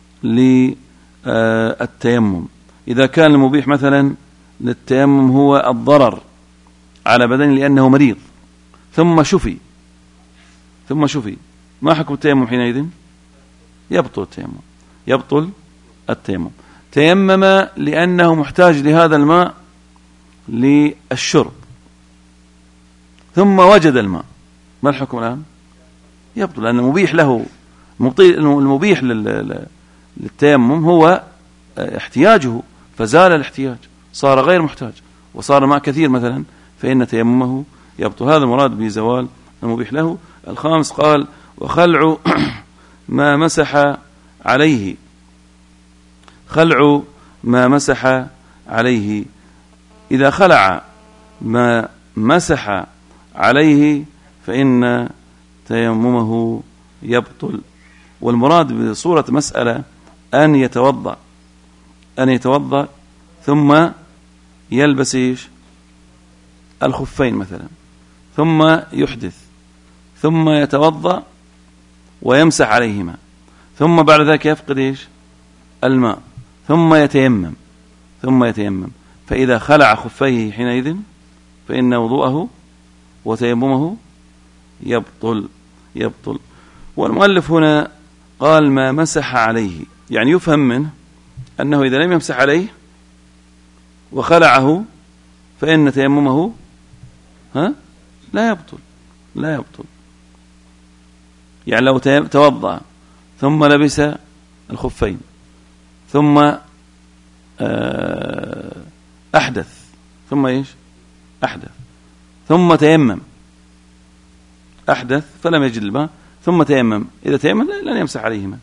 للتيمم. إذا كان المبيح مثلا للتيمم هو الضرر على بدنه لأنه مريض ثم شفي ما حكم التيمم حينئذ؟ يبطل التيمم. تيمم لأنه محتاج لهذا الماء للشرب ثم وجد الماء، ما الحكم الآن؟ يبطل، لأن المبيح له المبيح للتيمم هو احتياجه، فزال الاحتياج صار غير محتاج وصار ماء كثير مثلا فإن تيممه يبطل. هذا المراد بزوال المبيح له. الخامس قال وخلع ما مسح عليه، خلع ما مسح عليه، إذا خلع ما مسح عليه فإن تيممه يبطل. والمراد بصورة مسألة أن يتوضأ ثم يلبس الخفين مثلا ثم يحدث ثم يتوضأ ويمسح عليهما ثم بعد ذلك يفقد الماء ثم يتيمم فإذا خلع خفيه حينئذ فإن وضوءه وتيممه يبطل. والمؤلف هنا قال ما مسح عليه، يعني يفهم منه أنه إذا لم يمسح عليه وخلعه فإن تيممه لا يبطل. يعني لو توضأ ثم لبس الخفين ثم أحدث ثم تيمم، أحدث فلم يجد الماء ثم تيمم، إذا تيمم لن يمسح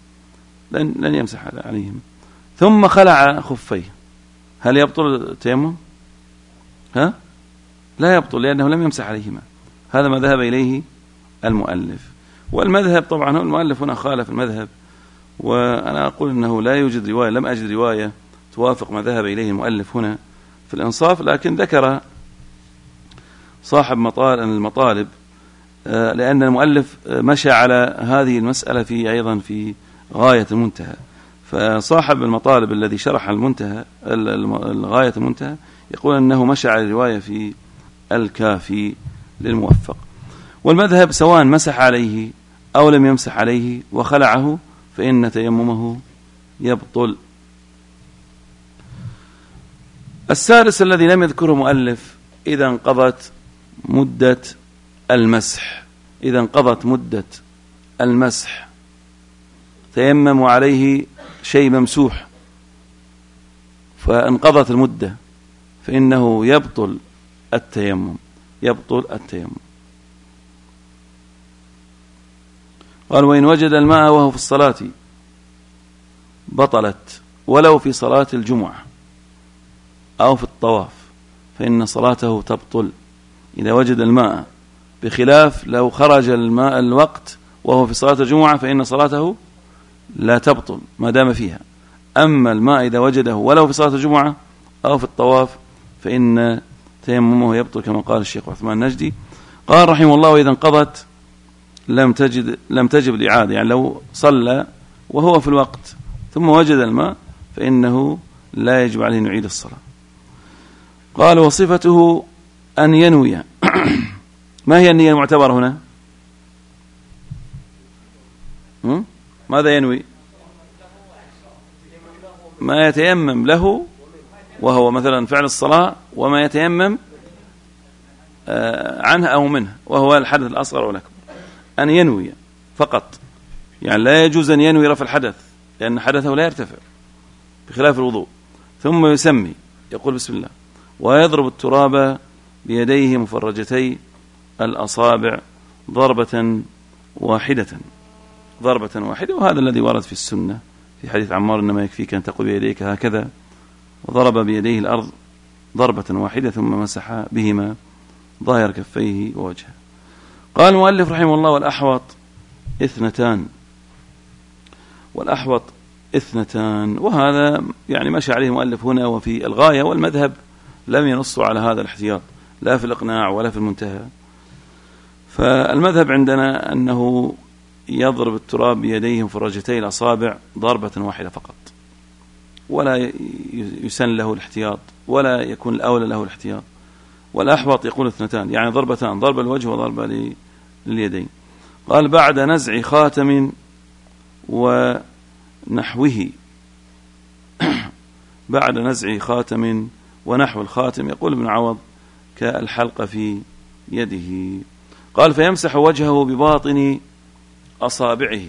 عليهما ثم خلع خفيه، هل يبطل التيمم؟ لا يبطل لأنه لم يمسح عليهما. هذا ما ذهب إليه المؤلف. والمذهب طبعا هو المؤلف هنا خالف المذهب، وأنا أقول أنه لا يوجد رواية، لم أجد رواية توافق ما ذهب إليه المؤلف هنا في الإنصاف، لكن ذكر صاحب المطالب لأن المؤلف مشى على هذه المسألة أيضا في غاية المنتهى. فصاحب المطالب الذي شرح غاية المنتهى يقول أنه مشى على الرواية في الكافي للموفق. والمذهب سواء مسح عليه أو لم يمسح عليه وخلعه فإن تيممه يبطل. السادس الذي لم يذكره مؤلف إذا انقضت مدة المسح تيمم عليه شيء ممسوح فانقضت المدة فإنه يبطل التيمم. قال وإن وجد الماء وهو في الصلاة بطلت ولو في صلاة الجمعة أو في الطواف فإن صلاته تبطل إذا وجد الماء، بخلاف لو خرج الماء الوقت وهو في صلاة الجمعة فإن صلاته لا تبطل ما دام فيها. أما الماء إذا وجده ولو في صلاة الجمعة أو في الطواف فإن تيممه يبطل كما قال الشيخ عثمان النجدي. قال رحمه الله وإذا انقضت لم تجب الإعادة، يعني لو صلى وهو في الوقت ثم وجد الماء فإنه لا يجب عليه أن يعيد الصلاة. قال وصفته أن ينوي. ما هي النية المعتبرة هنا؟ ماذا ينوي؟ ما يتيمم له وهو مثلا فعل الصلاة، وما يتيمم عنه أو منه وهو الحدث الأصغر والأكبر. أن ينوي فقط، يعني لا يجوز أن ينوي رفع الحدث لأن حدثه لا يرتفع بخلاف الوضوء. ثم يسمي، يقول بسم الله، ويضرب التراب بيديه مفرجتي الأصابع ضربة واحدة، وهذا الذي ورد في السنة في حديث عمار: إنما يكفيك أن تقول بيديك هكذا، وضرب بيديه الأرض ضربة واحدة ثم مسح بهما ظاهر كفيه ووجهه. قال المؤلف رحمه الله: والأحوط اثنتان. وهذا يعني مشى عليه المؤلف هنا وفي الغاية، والمذهب لم ينصوا على هذا الاحتياط لا في الإقناع ولا في المنتهى. فالمذهب عندنا أنه يضرب التراب بيديه مفرجتي الأصابع ضربة واحدة فقط، ولا يسن له الاحتياط، ولا يكون الأولى له الاحتياط. والأحوط يقول اثنتان، يعني ضربتان، ضربة الوجه وضربة لليدين. قال: بعد نزع خاتم ونحوه. بعد نزع خاتم ونحو الخاتم، يقول ابن عوض: كالحلقة في يده. قال: فيمسح وجهه بباطن أصابعه.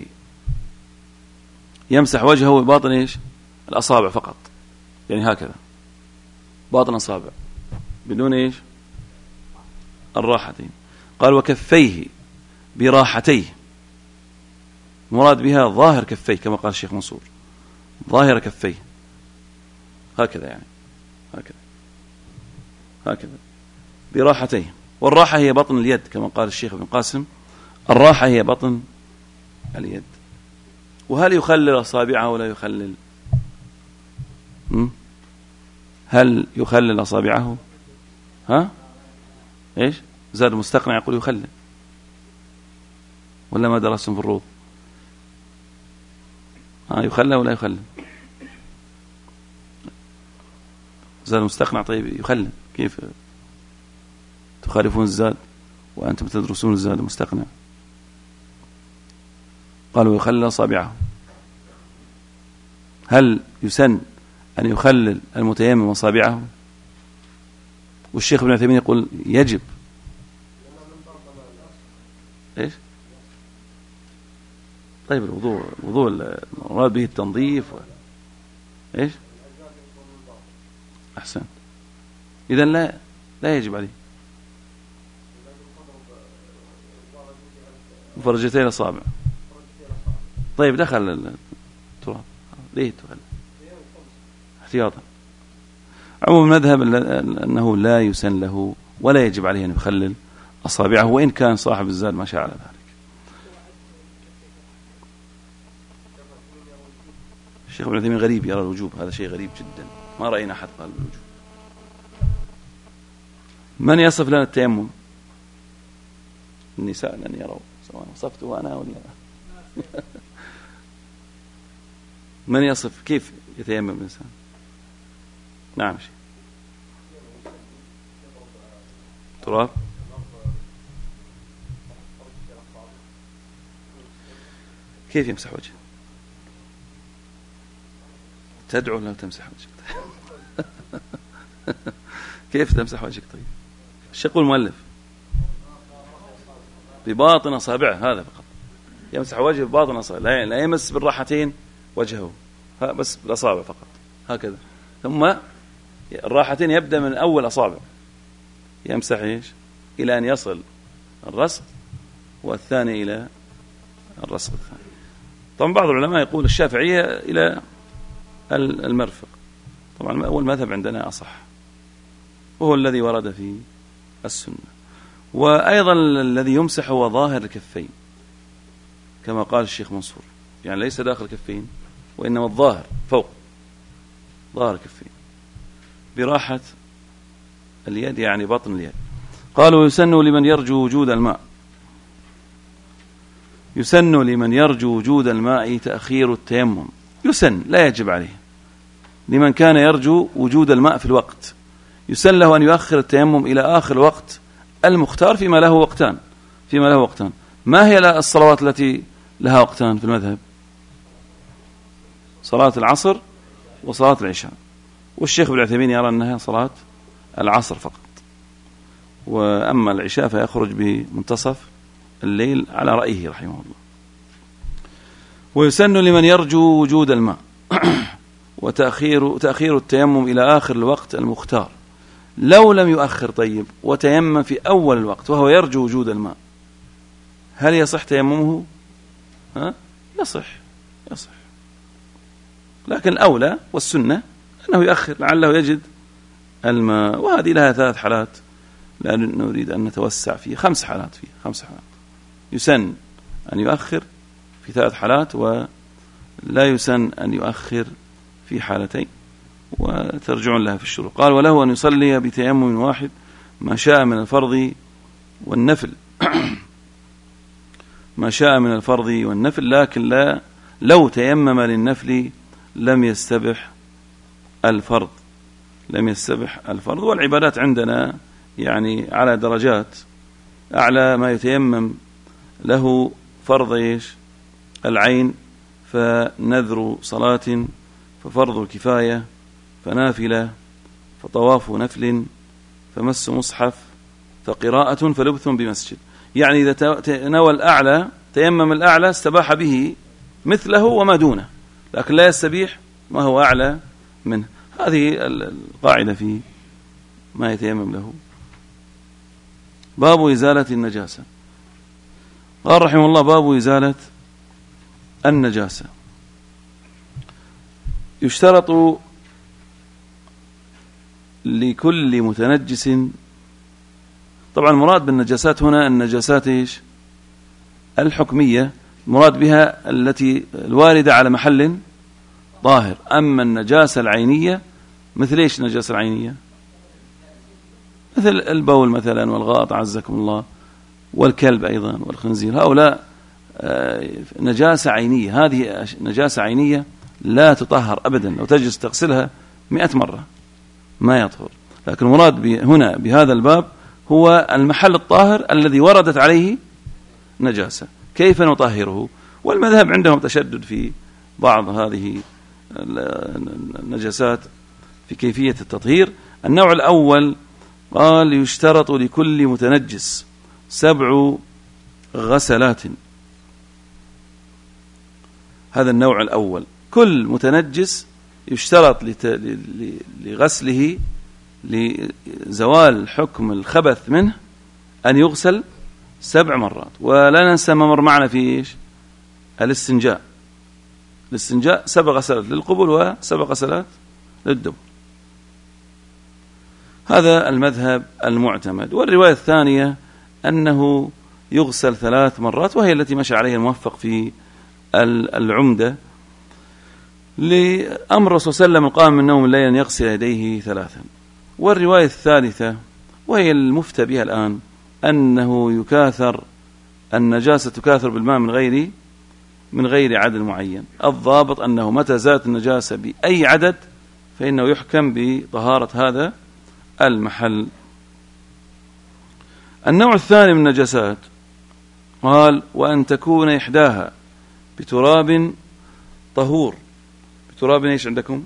يمسح وجهه بباطن إيش؟ الأصابع فقط، يعني هكذا باطن أصابع بدون إيش؟ الراحتين. قال: وكفيه براحتيه، مراد بها ظاهر كفيه كما قال الشيخ منصور، ظاهر كفيه هكذا، يعني هكذا براحتيه. والراحة هي بطن اليد كما قال الشيخ ابن قاسم، الراحة هي بطن اليد. وهل يخلل أصابعه ولا يخلل؟ هل يخلل أصابعه؟ إيش؟ زاد المستقنع يقول يخلل، ولا ما درستم في الروض؟ يخلل ولا يخلل؟ زاد المستقنع طيب يخلل، كيف تخالفون الزاد وأنتم تدرسون الزاد المستقنع؟ قالوا يخلل أصابعه. هل يسن أن يخلل المتيمم أصابعه؟ والشيخ ابن عثيمين يقول يجب. إيش؟ طيب الوضوء المراد به التنظيف إيش؟ أحسن. إذن لا يجب عليه. مفرجتين الأصابع. طيب دخل التراب، ليه تخلل؟ احتياطا. عموم المذهب أنه لا يسن له ولا يجب عليه أن يخلل أصابعه، وإن كان صاحب الزاد ما شاء على ذلك. الشيخ ابن عثيمين غريب يرى الوجوب، هذا شيء غريب جدا، ما رأينا أحد قال بالوجوب. من يصف لنا التيمم؟ النساء لن يروا، سواء وصفته أنا أو لا. من يصف كيف يتيمم الإنسان؟ نعم شيء تراب. كيف يمسح وجهه؟ تدعو لا تمسح وجهك. كيف تمسح وجهك؟ طيب ايش يقول المؤلف؟ بباطن أصابعه، هذا فقط يمسح وجهه بباطن أصابعه، لا يمس بالراحتين وجهه، بس بالأصابع فقط هكذا. ثم الراحتين يبدأ من أول أصابع، يمسح إيش إلى أن يصل الرسغ، والثاني إلى الرسغ الثاني. طبعا بعض العلماء يقول الشافعية إلى المرفق، طبعا أول مذهب عندنا أصح، وهو الذي ورد في السنة. وأيضا الذي يمسح هو ظاهر الكفين كما قال الشيخ منصور، يعني ليس داخل الكفين وإنما الظاهر فوق ظاهر الكفين براحة اليد، يعني بطن اليد. قالوا يسن لمن يرجو وجود الماء، يسن لمن يرجو وجود الماء تأخير التيمم، يسن لا يجب عليه. لمن كان يرجو وجود الماء في الوقت يسن له أن يؤخر التيمم إلى آخر الوقت المختار، فيما له وقتان. ما هي الصلوات التي لها وقتان في المذهب؟ صلاة العصر وصلاة العشاء، والشيخ ابن عثيمين يرى أنها صلاة العصر فقط، وأما العشاء فيخرج بمنتصف الليل على رأيه رحمه الله. ويسن لمن يرجو وجود الماء وتأخير التيمم إلى آخر الوقت المختار. لو لم يؤخر طيب وتيمم في أول الوقت وهو يرجو وجود الماء، هل يصح تيممه؟ يصح، لكن الأولى والسنة أنه يؤخر لعله يجد الماء. وهذه لها 3 حالات، لا نريد أن نتوسع فيه، 5 حالات فيه، 5 حالات يسن أن يؤخر في 3 حالات، ولا يسن أن يؤخر في حالتين، وترجعون لها في الشروط. قال: وله أن يصلي بتيمم واحد ما شاء من الفرض والنفل ما شاء من الفرض والنفل، لكن لا لو تيمم للنفل لم يستبح الفرض. والعبادات عندنا يعني على درجات، أعلى ما يتيمم له فرض العين، فنذر صلاة، ففرض الكفاية، فنافلة، فطواف نفل، فمس مصحف، فقراءة، فلبث بمسجد. يعني إذا نوى الأعلى تيمم الأعلى استباح به مثله وما دونه، لكن لا يستبيح ما هو أعلى منه. هذه القاعدة في ما يتيمم له. باب إزالة النجاسة. قال رحمه الله: باب إزالة النجاسة. يشترط لكل متنجس، طبعا المراد بالنجاسات هنا النجاسات الحكمية، مراد بها التي الواردة على محل ظاهر. أما النجاسة العينية مثل إيش؟ النجاسة العينية مثل البول مثلا، والغائط عزكم الله، والكلب أيضا، والخنزير، هؤلاء نجاسة عينية. هذه نجاسة عينية لا تطهر أبدا، لو تجلس تغسلها 100 مرة ما يطهر. لكن المراد هنا بهذا الباب هو المحل الطاهر الذي وردت عليه نجاسة، كيف نطهره؟ والمذهب عندهم تشدد في بعض هذه النجاسات في كيفية التطهير. النوع الأول قال: يشترط لكل متنجس 7 غسلات. هذا النوع الأول، كل متنجس يشترط لغسله لزوال حكم الخبث منه أن يغسل 7 مرات. ولا ننسى ما مر معنا في إيش؟ الاستنجاء 7 غسلات للقبل و7 غسلات للدبر. هذا المذهب المعتمد. والرواية الثانية أنه يغسل 3 مرات، وهي التي مشى عليها الموفق في العمدة، لأمر الرسول صلى الله عليه وسلم قام من النوم الليل أن يغسل يديه 3. والرواية الثالثة وهي المفتى بها الآن أنه يكاثر النجاسة، تكاثر بالماء من غير عدد معين. الضابط أنه متى زادت النجاسة بأي عدد فإنه يحكم بطهارة هذا المحل. النوع الثاني من النجاسات قال: وأن تكون إحداها بتراب طهور. بتراب إيش عندكم؟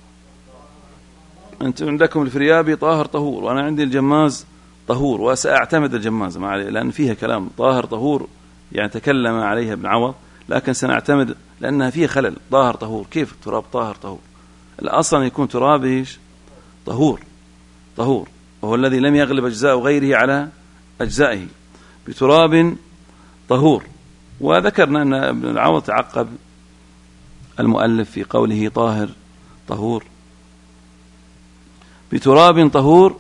أنتم عندكم الفريابي طاهر طهور، وأنا عندي الجماز طهور، وسأعتمد الجماز لأن فيها كلام طاهر طهور، يعني تكلم عليها ابن عوض، لكن سنعتمد لأنها فيها خلل. طاهر طهور، كيف تراب طاهر طهور؟ الأصل يكون تراب إيش؟ طهور، وهو الذي لم يغلب أجزاء غيره على أجزائه، بتراب طهور. وذكرنا أن ابن العوض تعقب المؤلف في قوله طاهر طهور. بتراب طهور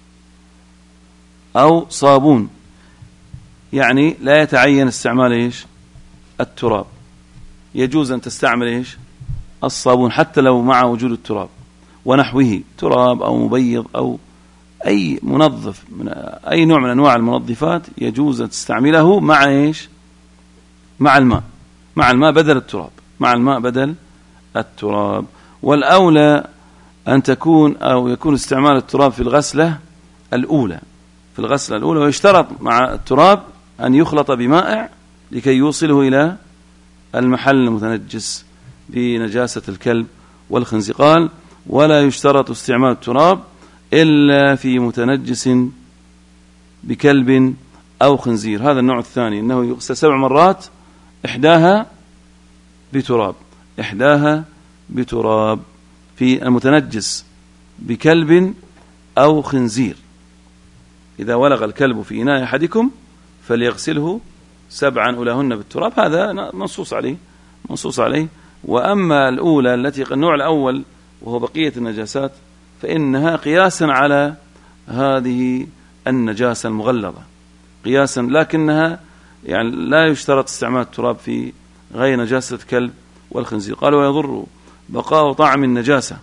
أو صابون، يعني لا يتعين استعمال إيش؟ التراب، يجوز أن تستعمل إيش؟ الصابون حتى لو مع وجود التراب ونحوه، تراب أو مبيض أو أي منظف من أي نوع من أنواع المنظفات يجوز أن تستعمله مع إيش؟ مع الماء بدل التراب. والأولى أن يكون استعمال التراب في الغسلة الأولى، ويشترط مع التراب أن يخلط بمائع لكي يوصله إلى المحل المتنجس بنجاسة الكلب والخنزير. قال: ولا يشترط استعمال التراب إلا في متنجس بكلب أو خنزير. هذا النوع الثاني، أنه يغسل 7 مرات، إحداها بتراب، إحداها بتراب في المتنجس بكلب أو خنزير. إذا ولغ الكلب في إناء أحدكم فليغسله 7 أولاهن بالتراب، هذا منصوص عليه. وأما الأولى التي النوع الأول وهو بقية النجاسات فإنها قياسا على هذه النجاسة المغلظة قياسا، لكنها يعني لا يشترط استعمال التراب في غير نجاسة الكلب والخنزير. قال ويضر بقاء طعم النجاسة.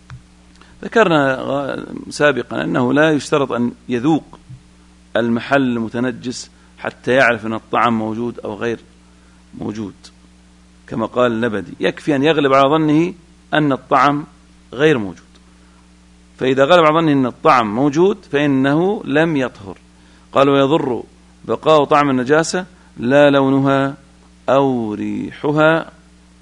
ذكرنا سابقا أنه لا يشترط أن يذوق المحل المتنجس حتى يعرف أن الطعم موجود أو غير موجود، كما قال النبدي يكفي أن يغلب على ظنه أن الطعم غير موجود، فإذا غلب على ظنه أن الطعم موجود فإنه لم يطهر. قال ويضر بقاء طعم النجاسة لا لونها أو ريحها،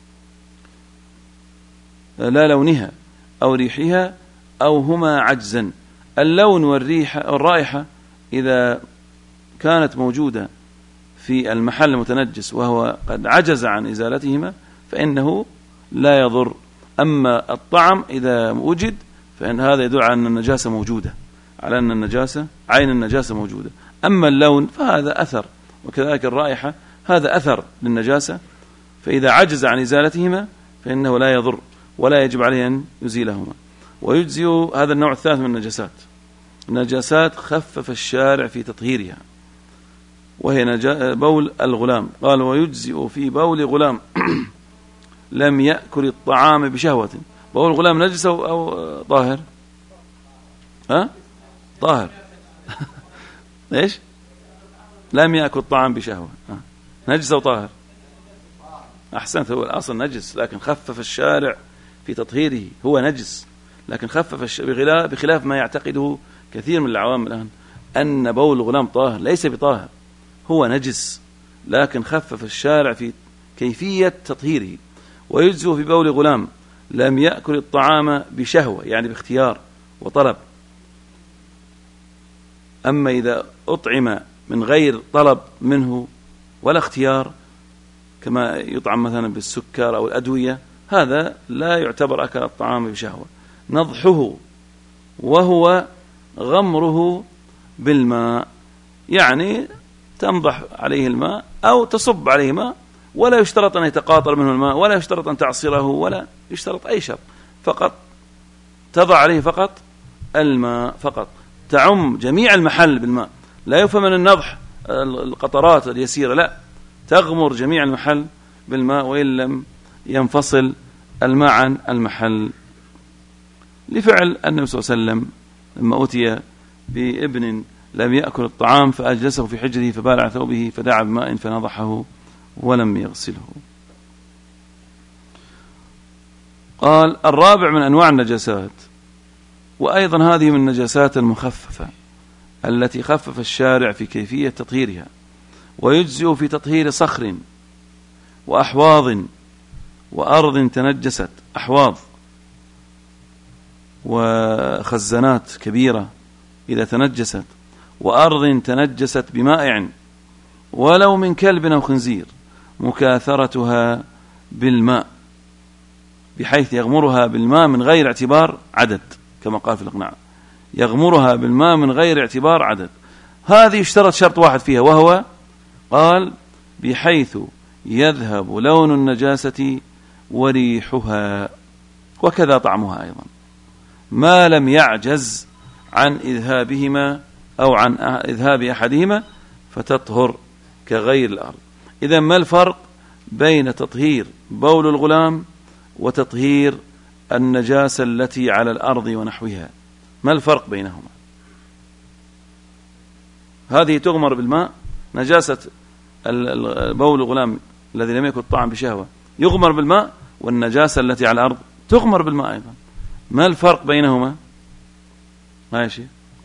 لا لونها أو ريحها أو هما عجزا. اللون والرائحة إذا كانت موجودة في المحل المتنجس وهو قد عجز عن إزالتهما فإنه لا يضر. أما الطعم إذا وجد فإن هذا يدل على أن النجاسة موجودة، على أن النجاسة عين النجاسة موجودة. أما اللون فهذا أثر، وكذلك الرائحة هذا أثر للنجاسة، فإذا عجز عن إزالتهما فإنه لا يضر ولا يجب عليه أن يزيلهما. ويجزئ هذا النوع الثالث من النجاسات، النجاسات خفف الشارع في تطهيرها، وهي بول الغلام. قال ويجزئ في بول غلام لم يأكل الطعام بشهوة. بول الغلام نجس أو طاهر؟ طاهر. ليش؟ لم يأكل الطعام بشهوة، نجس أو طاهر؟ أحسنت، هو الأصل نجس، لكن خفف الشارع في تطهيره. هو نجس لكن خفف بخلاف ما يعتقده كثير من العوام الآن أن بول الغلام طاهر. ليس بطاهر، هو نجس لكن خفف الشارع في كيفية تطهيره. ويجزئ في بول غلام لم يأكل الطعام بشهوة، يعني باختيار وطلب. أما إذا أطعم من غير طلب منه ولا اختيار، كما يطعم مثلا بالسكر أو الأدوية، هذا لا يعتبر أكل الطعام بشهوة. نضحه وهو غمره بالماء، يعني تنضح عليه الماء أو تصب عليه ماء، ولا يشترط أن يتقاطر منه الماء، ولا يشترط أن تعصره، ولا يشترط أي شرط، فقط تضع عليه فقط الماء، فقط تعم جميع المحل بالماء. لا يفهم من النضح القطرات اليسيرة، لا، تغمر جميع المحل بالماء وإن لم ينفصل الماء عن المحل. لفعل النبي صلى الله عليه وسلم لما أتي بابن لم يأكل الطعام فأجلسه في حجره فبال على ثوبه فدعا بماء فنضحه ولم يغسله. قال الرابع من أنواع النجاسات، وأيضا هذه من النجاسات المخففة التي خفف الشارع في كيفية تطهيرها. ويجزئ في تطهير صخر وأحواض وأرض تنجست، أحواض وخزانات كبيرة إذا تنجست، وأرض تنجست بمائع ولو من كلب أو خنزير، مكاثرتها بالماء بحيث يغمرها بالماء من غير اعتبار عدد، كما قال في الإقناع، يغمرها بالماء من غير اعتبار عدد. هذه يشترط شرط واحد فيها، وهو قال بحيث يذهب لون النجاسة وريحها وكذا طعمها أيضا، ما لم يعجز عن إذهابهما أو عن إذهاب أحدهما فتطهر كغير الأرض. إذن ما الفرق بين تطهير بول الغلام وتطهير النجاسة التي على الأرض ونحوها؟ ما الفرق بينهما؟ هذه تغمر بالماء، نجاسة بول الغلام الذي لم يكن الطعام بشهوة يغمر بالماء، والنجاسة التي على الأرض تغمر بالماء أيضا. ما الفرق بينهما؟ ماشي،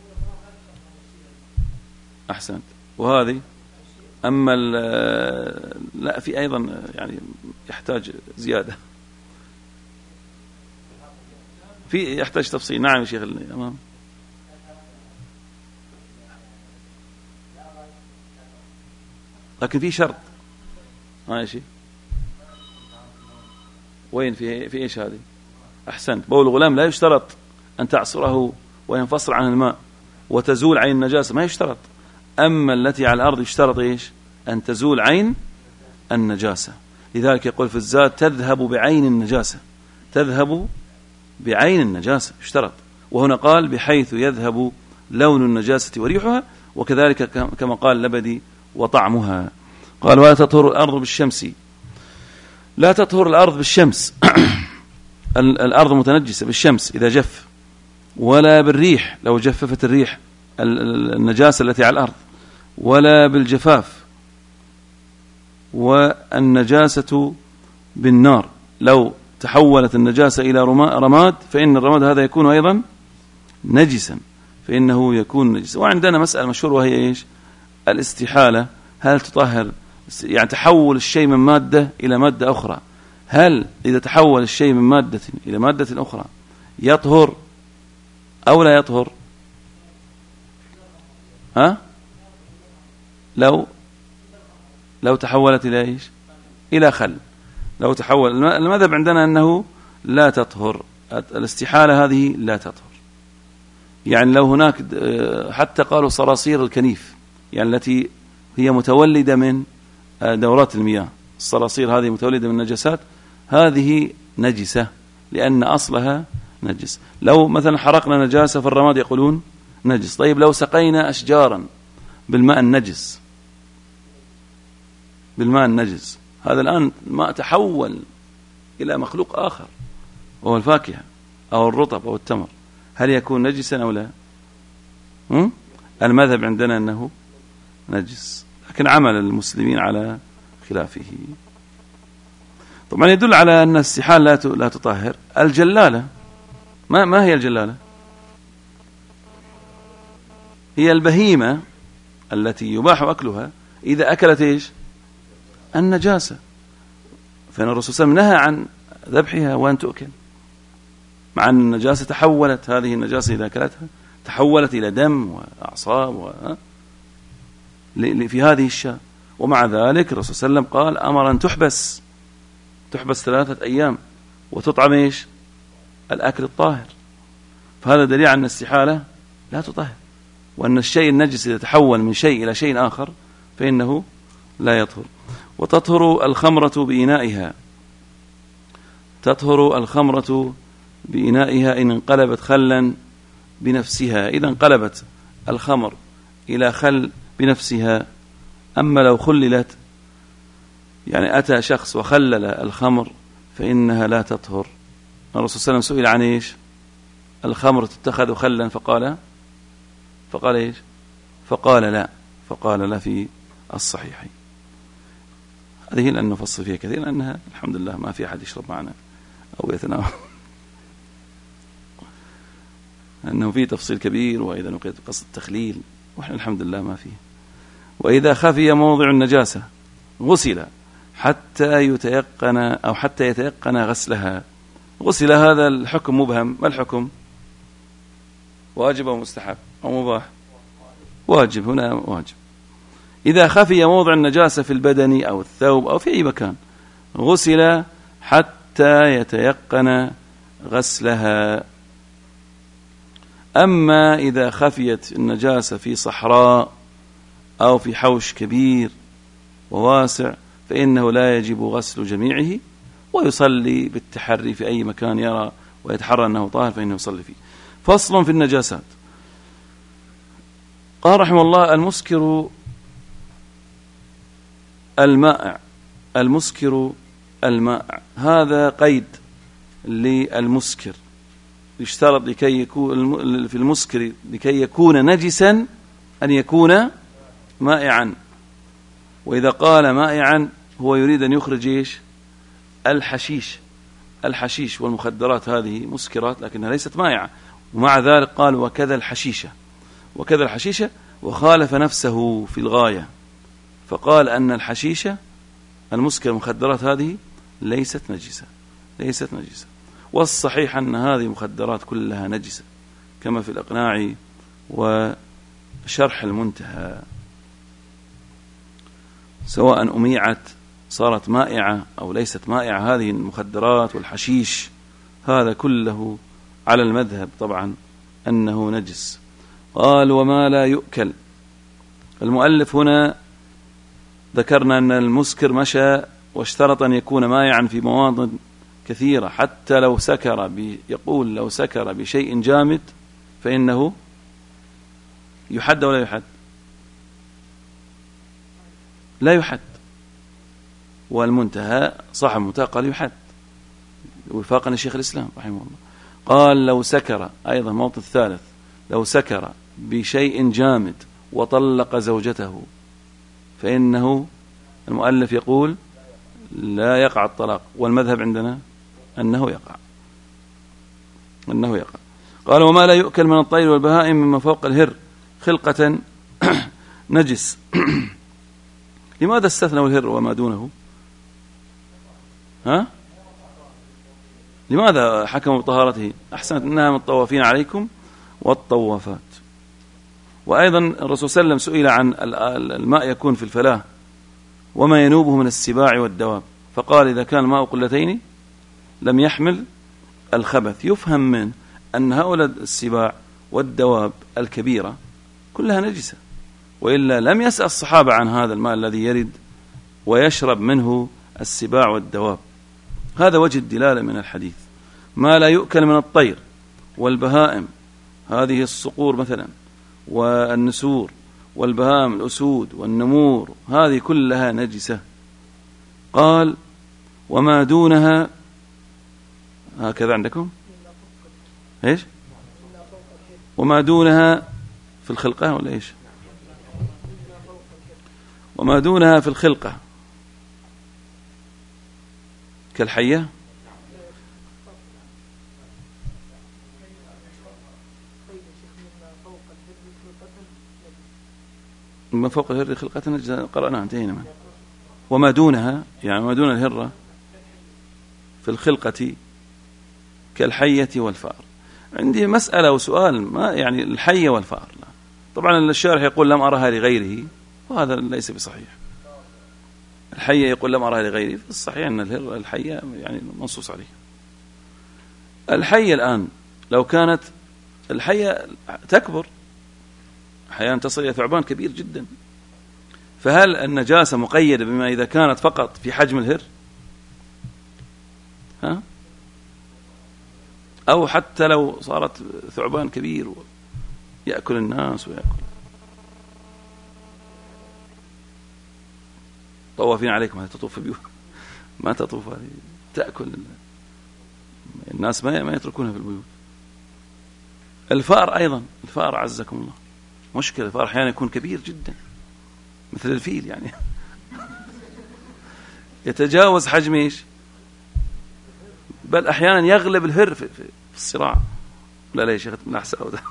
أحسنت. وهذه أما لا، في أيضا يعني يحتاج زيادة، في يحتاج تفصيل. نعم يا شيخ الإمام. لكن في شرط، ماشي، وين في إيش هذه؟ أحسنت. بول الغلام لا يشترط أن تعصره وينفصل عن الماء وتزول عين النجاسة، ما يشترط. أما التي على الأرض يشترط إيش؟ أن تزول عين النجاسة. لذلك يقول في الزاد تذهب بعين النجاسة، تذهب بعين النجاسة يشترط. وهنا قال بحيث يذهب لون النجاسة وريحها، وكذلك كما قال لبدي وطعمها. قال ولا تطهر الأرض بالشمس، لا تطهر الأرض بالشمس الأرض متنجسة بالشمس إذا جف، ولا بالريح لو جففت الريح النجاسة التي على الأرض، ولا بالجفاف، والنجاسة بالنار لو تحولت النجاسة إلى رماد فإن الرماد هذا يكون أيضا نجسا، فإنه يكون نجسا. وعندنا مسألة مشهورة وهي إيش؟ الاستحالة. هل تطهر يعني تحول الشيء من مادة إلى مادة أخرى، هل إذا تحول الشيء من مادة إلى مادة أخرى يطهر أو لا يطهر؟ ها؟ لو تحولت إلى إيش؟ إلى خل. لو تحول، المذهب عندنا أنه لا تطهر، الاستحالة هذه لا تطهر. يعني لو هناك حتى قالوا صراصير الكنيف، يعني التي هي متولدة من دورات المياه، الصراصير هذه متولدة من النجاسات، هذه نجسة لأن أصلها نجس. لو مثلا حرقنا نجاسة في الرماد يقولون نجس. طيب لو سقينا أشجارا بالماء النجس، بالماء النجس، هذا الآن الماء تحول إلى مخلوق آخر وهو الفاكهة أو الرطب أو التمر، هل يكون نجسا أو لا؟ المذهب عندنا أنه نجس، لكن عمل المسلمين على خلافه. طبعا يدل على أن السحال لا تطهر. الجلالة، ما هي الجلالة؟ هي البهيمة التي يباح أكلها إذا أكلت إيش؟ النجاسة. فإن الرسول صلى الله عليه وسلم نهى عن ذبحها وأن تؤكل، مع أن النجاسة تحولت، هذه النجاسة إذا أكلتها تحولت إلى دم وأعصاب في هذه الشاة. ومع ذلك الرسول صلى الله عليه وسلم قال أمر أن تحبس 3 أيام وتطعم إيش؟ الأكل الطاهر. فهذا دليل على أن الاستحالة لا تطهر، وأن الشيء النجس إذا تحول من شيء إلى شيء آخر فإنه لا يطهر. وتطهر الخمرة بإنائها، تطهر الخمرة بإنائها إن انقلبت خلا بنفسها، إذا انقلبت الخمر إلى خل بنفسها. أما لو خللت، يعني أتى شخص وخلل الخمر فإنها لا تطهر. الرسول صلى الله عليه وسلم سئل عن إيش؟ الخمر تتخذ خلا فقال إيش؟ فقال لا في الصحيح. هذه لأن نفصل فيها كثير، لأنها الحمد لله ما في أحد يشرب معنا أو يتناول، أنه فيه تفصيل كبير، وإذا نقيت قصد التخليل، وإحنا الحمد لله ما فيه. وإذا خفي موضع النجاسة غسل حتى يتيقن غسلها. غسل هذا الحكم مبهم، ما الحكم؟ واجب أو مستحب أو مباح؟ واجب، هنا واجب. إذا خفي موضع النجاسة في البدن أو الثوب أو في أي مكان غسل حتى يتيقن غسلها. أما إذا خفيت النجاسة في صحراء أو في حوش كبير وواسع فإنه لا يجب غسل جميعه، ويصلي بالتحري في أي مكان يرى ويتحرى أنه طاهر فإنه يصلي فيه. فصل في النجاسات. قال رحمه الله المسكر المائع. المسكر المائع، هذا قيد للمسكر، يشترط لكي يكون في المسكر لكي يكون نجسا أن يكون مائعا. وإذا قال مائعا هو يريد أن يخرج إيش؟ الحشيش والمخدرات، هذه مسكرات لكنها ليست مائعة. ومع ذلك قال وكذا الحشيشة، وخالف نفسه في الغاية فقال أن الحشيشة المسكر المخدرات هذه ليست نجسة. والصحيح أن هذه مخدرات كلها نجسة، كما في الإقناع وشرح المنتهى، سواء أميعت صارت مائعة أو ليست مائعة، هذه المخدرات والحشيش هذا كله على المذهب طبعا أنه نجس. قال وما لا يؤكل. المؤلف هنا ذكرنا أن المسكر مشى واشترط أن يكون مائعا في مواضع كثيرة، حتى لو سكر يقول لو سكر بشيء جامد فإنه يحد ولا يحد؟ لا يحد. والمنتهى صاحب المنتهى قال يحد وفاقا لشيخ الإسلام رحمه الله. قال لو سكر أيضا موطن الثالث، لو سكر بشيء جامد وطلق زوجته فإنه المؤلف يقول لا يقع الطلاق، والمذهب عندنا أنه يقع. قال وما لا يؤكل من الطير والبهائم مما فوق الهر خلقة نجس. لماذا استثنوا الهر وما دونه؟ لماذا حكموا بطهارته؟ أحسنت، إنها من الطوافين عليكم والطوافات. وأيضا الرسول صلى الله عليه وسلم سئل عن الماء يكون في الفلاة وما ينوبه من السباع والدواب، فقال إذا كان الماء قلتين لم يحمل الخبث. يفهم من أن هؤلاء السباع والدواب الكبيرة كلها نجسة، وإلا لم يسأل الصحابة عن هذا الماء الذي يرد ويشرب منه السباع والدواب. هذا وجه الدلالة من الحديث. ما لا يؤكل من الطير والبهائم، هذه الصقور مثلا والنسور والبهائم الأسود والنمور، هذه كلها نجسة. قال وما دونها، هكذا عندكم إيش؟ وما دونها في الخلقة ولا إيش؟ وما دونها في الخلقة كالحية. ما فوق الهر خلقة نجسة قرأناها انتهينا منه. وما دونها يعني ما دون الهرة في الخلقة كالحية والفأر. عندي مسألة وسؤال، ما يعني الحية والفأر؟ لا. طبعا الشارح يقول لم أرها لغيره، وهذا ليس بصحيح. الحية يقول لم أرها لغيره، الصحيح أن الهرة الحية يعني منصوص عليه. الحية الآن لو كانت الحية تكبر أحيانا تصل إلى ثعبان كبير جدا، فهل النجاسة مقيدة بما إذا كانت فقط في حجم الهر؟ أو حتى لو صارت ثعبان كبير يأكل الناس ويأكل. طوافين عليكم، هذه تطوف في بيوت ما تطوف، هذه تأكل الناس، ما يتركونها في البيوت. الفأر أيضا، الفأر عزكم الله مشكلة. الفأر أحيانا يكون كبير جدا مثل الفيل يعني يتجاوز حجم إيش، بل أحيانا يغلب الهر في الصراع. لا يا شيخ من أحسن أودا.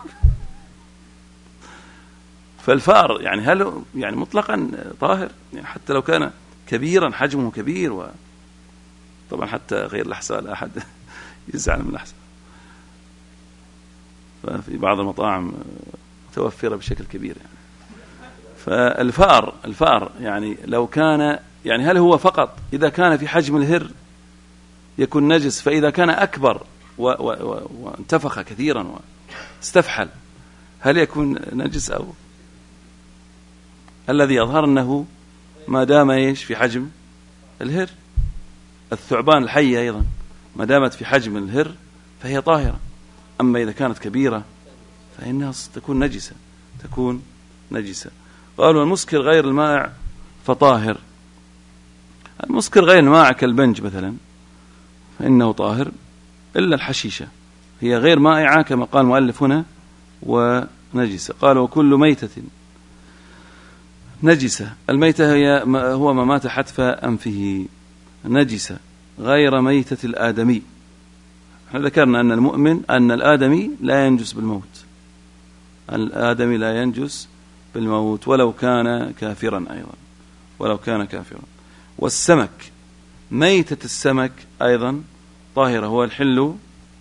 فالفأر يعني هل يعني مطلقا طاهر؟ يعني حتى لو كان كبيرا، حجمه كبير، وطبعا حتى غير الأحساء لا أحد يزعل من الأحساء، ففي بعض المطاعم متوفرة بشكل كبير يعني. فالفأر يعني لو كان يعني هل هو فقط إذا كان في حجم الهر يكون نجس، فإذا كان أكبر وانتفخ كثيرا واستفحل هل يكون نجس؟ أو الذي يظهر أنه ما دام إيش في حجم الهر. الثعبان الحية أيضا ما دامت في حجم الهر فهي طاهرة، أما إذا كانت كبيرة فإنها تكون نجسة. قالوا المسكر غير المائع فطاهر. المسكر غير المائع كالبنج مثلا فإنه طاهر، إلا الحشيشة هي غير مائعة كما قال المؤلف هنا ونجسة. قال وكل ميتة نجسة. الميتة هو ما مات حتف أنفه، نجسة غير ميتة الآدمي. احنا ذكرنا أن المؤمن أن الآدمي لا ينجس بالموت، الآدمي لا ينجس بالموت ولو كان كافرا أيضا، ولو كان كافرا. والسمك ميتة السمك أيضا طاهرة، هو الحل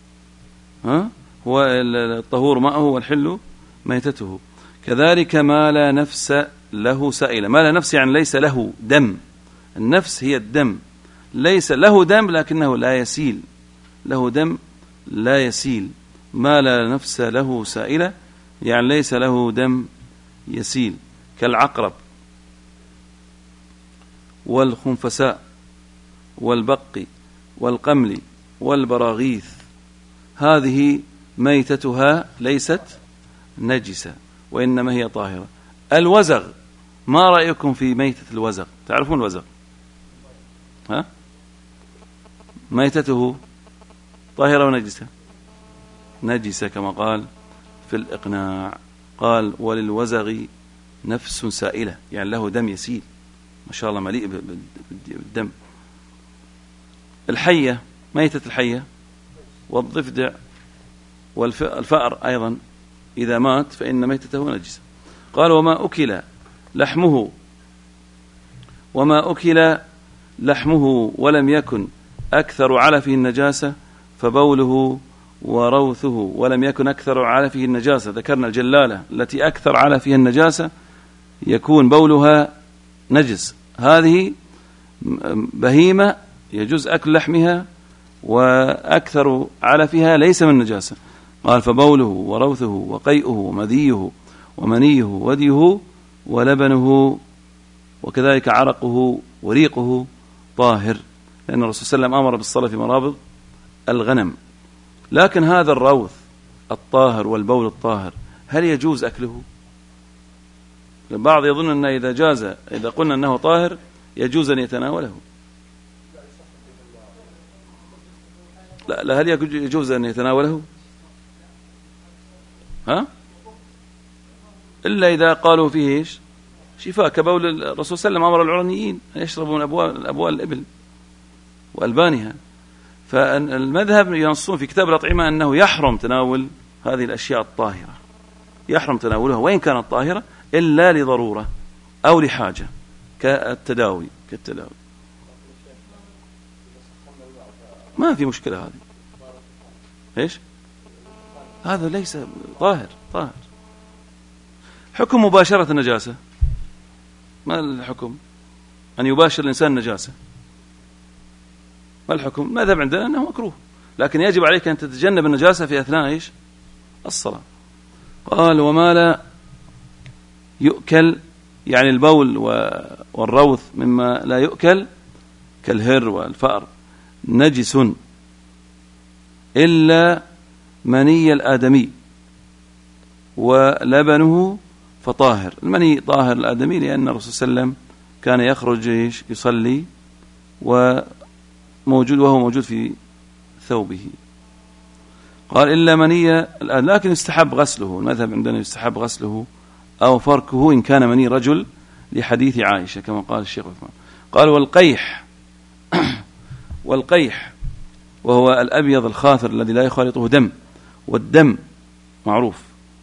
هو الطهور ماءه والحل ميتته. كذلك ما لا نفس له سائلة. ما لا نفس يعني ليس له دم، النفس هي الدم، ليس له دم لكنه لا يسيل، له دم لا يسيل، ما لا نفس له سائلة، يعني ليس له دم يسيل، كالعقرب والخنفساء والبق والقمل والبراغيث، هذه ميتتها ليست نجسة وإنما هي طاهرة. الوزغ، ما رأيكم في ميتة الوزغ؟ تعرفون الوزغ؟ ها؟ ميتته طاهرة ونجسة؟ نجسة كما قال في الإقناع، قال وللوزغ نفس سائلة، يعني له دم يسيل، ما شاء الله مليء بالدم. الحية، ميتة الحية والضفدع والفأر أيضا إذا مات فإن ميتته نجسة. قال وما أكل لحمه ولم يكن أكثر علفه النجاسة فبوله وروثه، ولم يكن أكثر علفه النجاسة، ذكرنا الجلالة التي أكثر علفها النجاسة يكون بولها نجس، هذه بهيمة يجوز أكل لحمها وأكثر علفها ليس من نجاسة. قال فبوله وروثه وقيئه ومذيه ومنيه وديه ولبنه وكذلك عرقه وريقه طاهر، لأن الرسول صلى الله عليه وسلم أمر بالصلاة في مرابض الغنم. لكن هذا الروث الطاهر والبول الطاهر هل يجوز أكله؟ البعض يظن أن إذا قلنا أنه طاهر يجوز أن يتناوله. لا، هل يجوز أن يتناوله؟ ها؟ إلا إذا قالوا فيه إيش؟ شفاء، كبول الرسول صلى الله عليه وسلم أمر العرنيين أن يشربوا من أبوال الإبل وألبانها. فالمذهب ينصون في كتاب الأطعمة أنه يحرم تناول هذه الأشياء الطاهرة، يحرم تناولها وإن كانت طاهرة إلا لضرورة أو لحاجة كالتداوي. ما في مشكلة هذه. إيش؟ هذا ليس طاهر. حكم مباشرة النجاسة، ما الحكم؟ أن يباشر الإنسان النجاسة، ما الحكم؟ المذهب عندنا أنه مكروه، لكن يجب عليك أن تتجنب النجاسة في أثناء إيش؟ الصلاة. قال وما لا يؤكل، يعني البول والروث مما لا يؤكل كالهر والفأر نجس إلا مني الآدمي ولبنه فطاهر. المني طاهر الآدمي لأن الرسول صلى الله عليه وسلم كان يخرج يصلي وهو موجود في ثوبه. قال إلا مني الآدمي، لكن يستحب غسله، المذهب عندنا يستحب غسله أو فركه إن كان مني رجل، لحديث عائشة كما قال الشيخ عثمان. قال والقيح وهو الأبيض الخاثر الذي لا يخالطه دم، والدم معروف،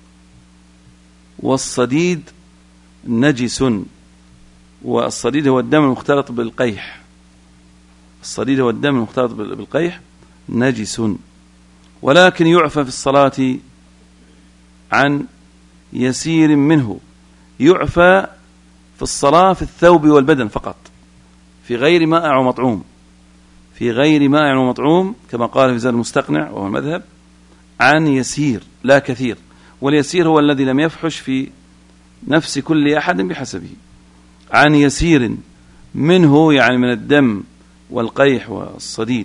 والصديد نجس، والصديد هو الدم المختلط بالقيح، الصديد هو الدم المختلط بالقيح نجس، ولكن يعفى في الصلاة عن يسير منه، يعفى في الصلاة في الثوب والبدن فقط، في غير مائع ومطعوم، في غير مائع ومطعوم كما قال في زاد المستقنع وهو المذهب، عن يسير لا كثير، واليسير هو الذي لم يفحش في نفس كل أحد بحسبه، عن يسير منه يعني من الدم والقيح والصديد،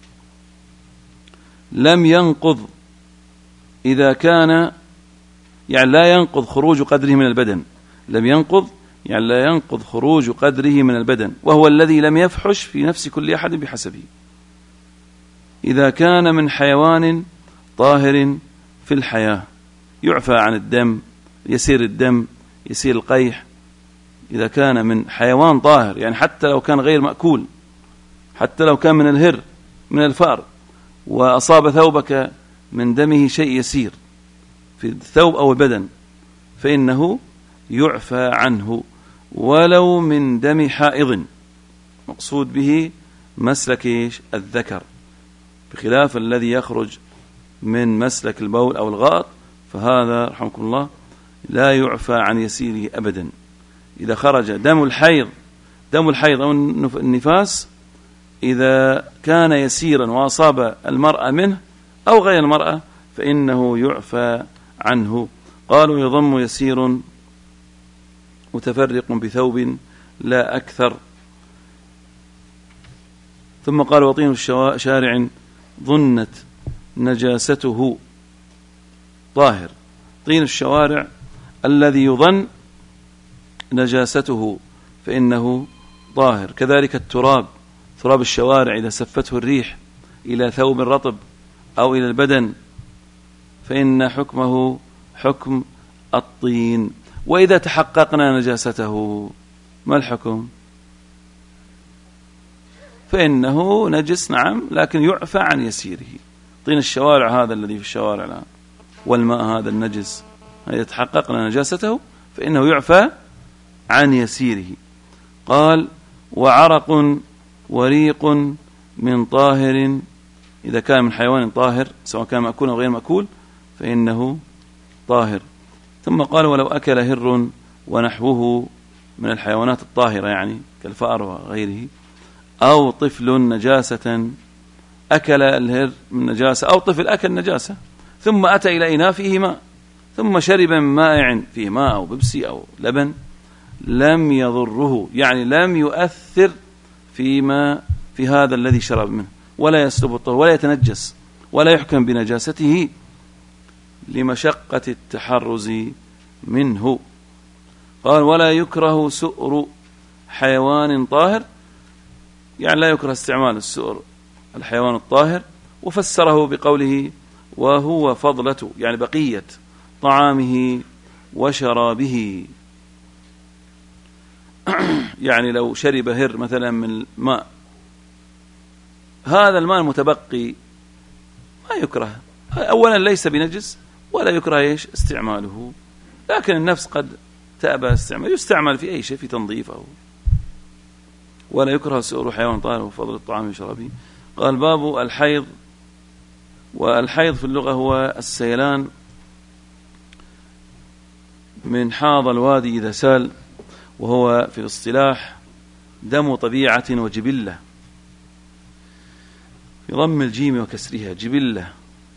لم ينقض إذا كان، يعني لا ينقض خروج قدره من البدن، لم ينقض يعني لا ينقض خروج قدره من البدن، وهو الذي لم يفحش في نفس كل أحد بحسبه، إذا كان من حيوان طاهر في الحياة، يعفى عن الدم، يسير الدم، يسير القيح، إذا كان من حيوان طاهر، يعني حتى لو كان غير مأكول، حتى لو كان من الهر من الفأر وأصاب ثوبك من دمه شيء يسير في الثوب أو البدن فإنه يعفى عنه، ولو من دم حائض، مقصود به مسلك الذكر، بخلاف الذي يخرج من مسلك البول أو الغائط، فهذا رحمكم الله لا يعفى عن يسيره أبدا. إذا خرج دم الحيض دم الحيض أو النفاس إذا كان يسيرا وأصاب المرأة منه أو غير المرأة فإنه يعفى عنه. قالوا يضم يسير متفرق بثوب لا أكثر. ثم قال وطين شارع ظنت نجاسته طاهر. طين الشوارع الذي يظن نجاسته فإنه طاهر. كذلك التراب، تراب الشوارع إذا سفته الريح إلى ثوب رطب أو إلى البدن فإن حكمه حكم الطين. وإذا تحققنا نجاسته ما الحكم؟ فإنه نجس نعم، لكن يعفى عن يسيره. طين الشوارع هذا الذي في الشوارع الآن والماء هذا النجس، إذا تحققنا نجاسته فإنه يعفى عن يسيره. قال وعرق وريق من طاهر، إذا كان من حيوان طاهر سواء كان مأكول أو غير مأكول فإنه طاهر. ثم قال ولو أكل هر ونحوه من الحيوانات الطاهرة يعني كالفأر وغيره، أو طفل نجاسة، أكل الهر من نجاسة أو طفل أكل نجاسة ثم أتى إلى إناء فيه ماء ثم شرب من مائع فيه ماء أو بيبسي أو لبن لم يضره، يعني لم يؤثر فيما في هذا الذي شرب منه ولا يسلب الطهور ولا يتنجس ولا يحكم بنجاسته لمشقة التحرز منه. قال ولا يكره سؤر حيوان طاهر، يعني لا يكره استعمال السؤر الحيوان الطاهر، وفسره بقوله وهو فضلة، يعني بقية طعامه وشرابه. يعني لو شرب هر مثلا من الماء، هذا الماء المتبقي ما يكره، أولا ليس بنجس ولا يكره استعماله، لكن النفس قد تأبى استعماله، يستعمل في أي شيء في تنظيفه. ولا يكره سؤر حيوان طاهر وفضل الطعام وشرابه. قال باب الحيض. والحيض في اللغة هو السيلان من حاض الوادي إذا سال، وهو في الاصطلاح دم طبيعة وجبلة بضم الجيم وكسرها جبلة،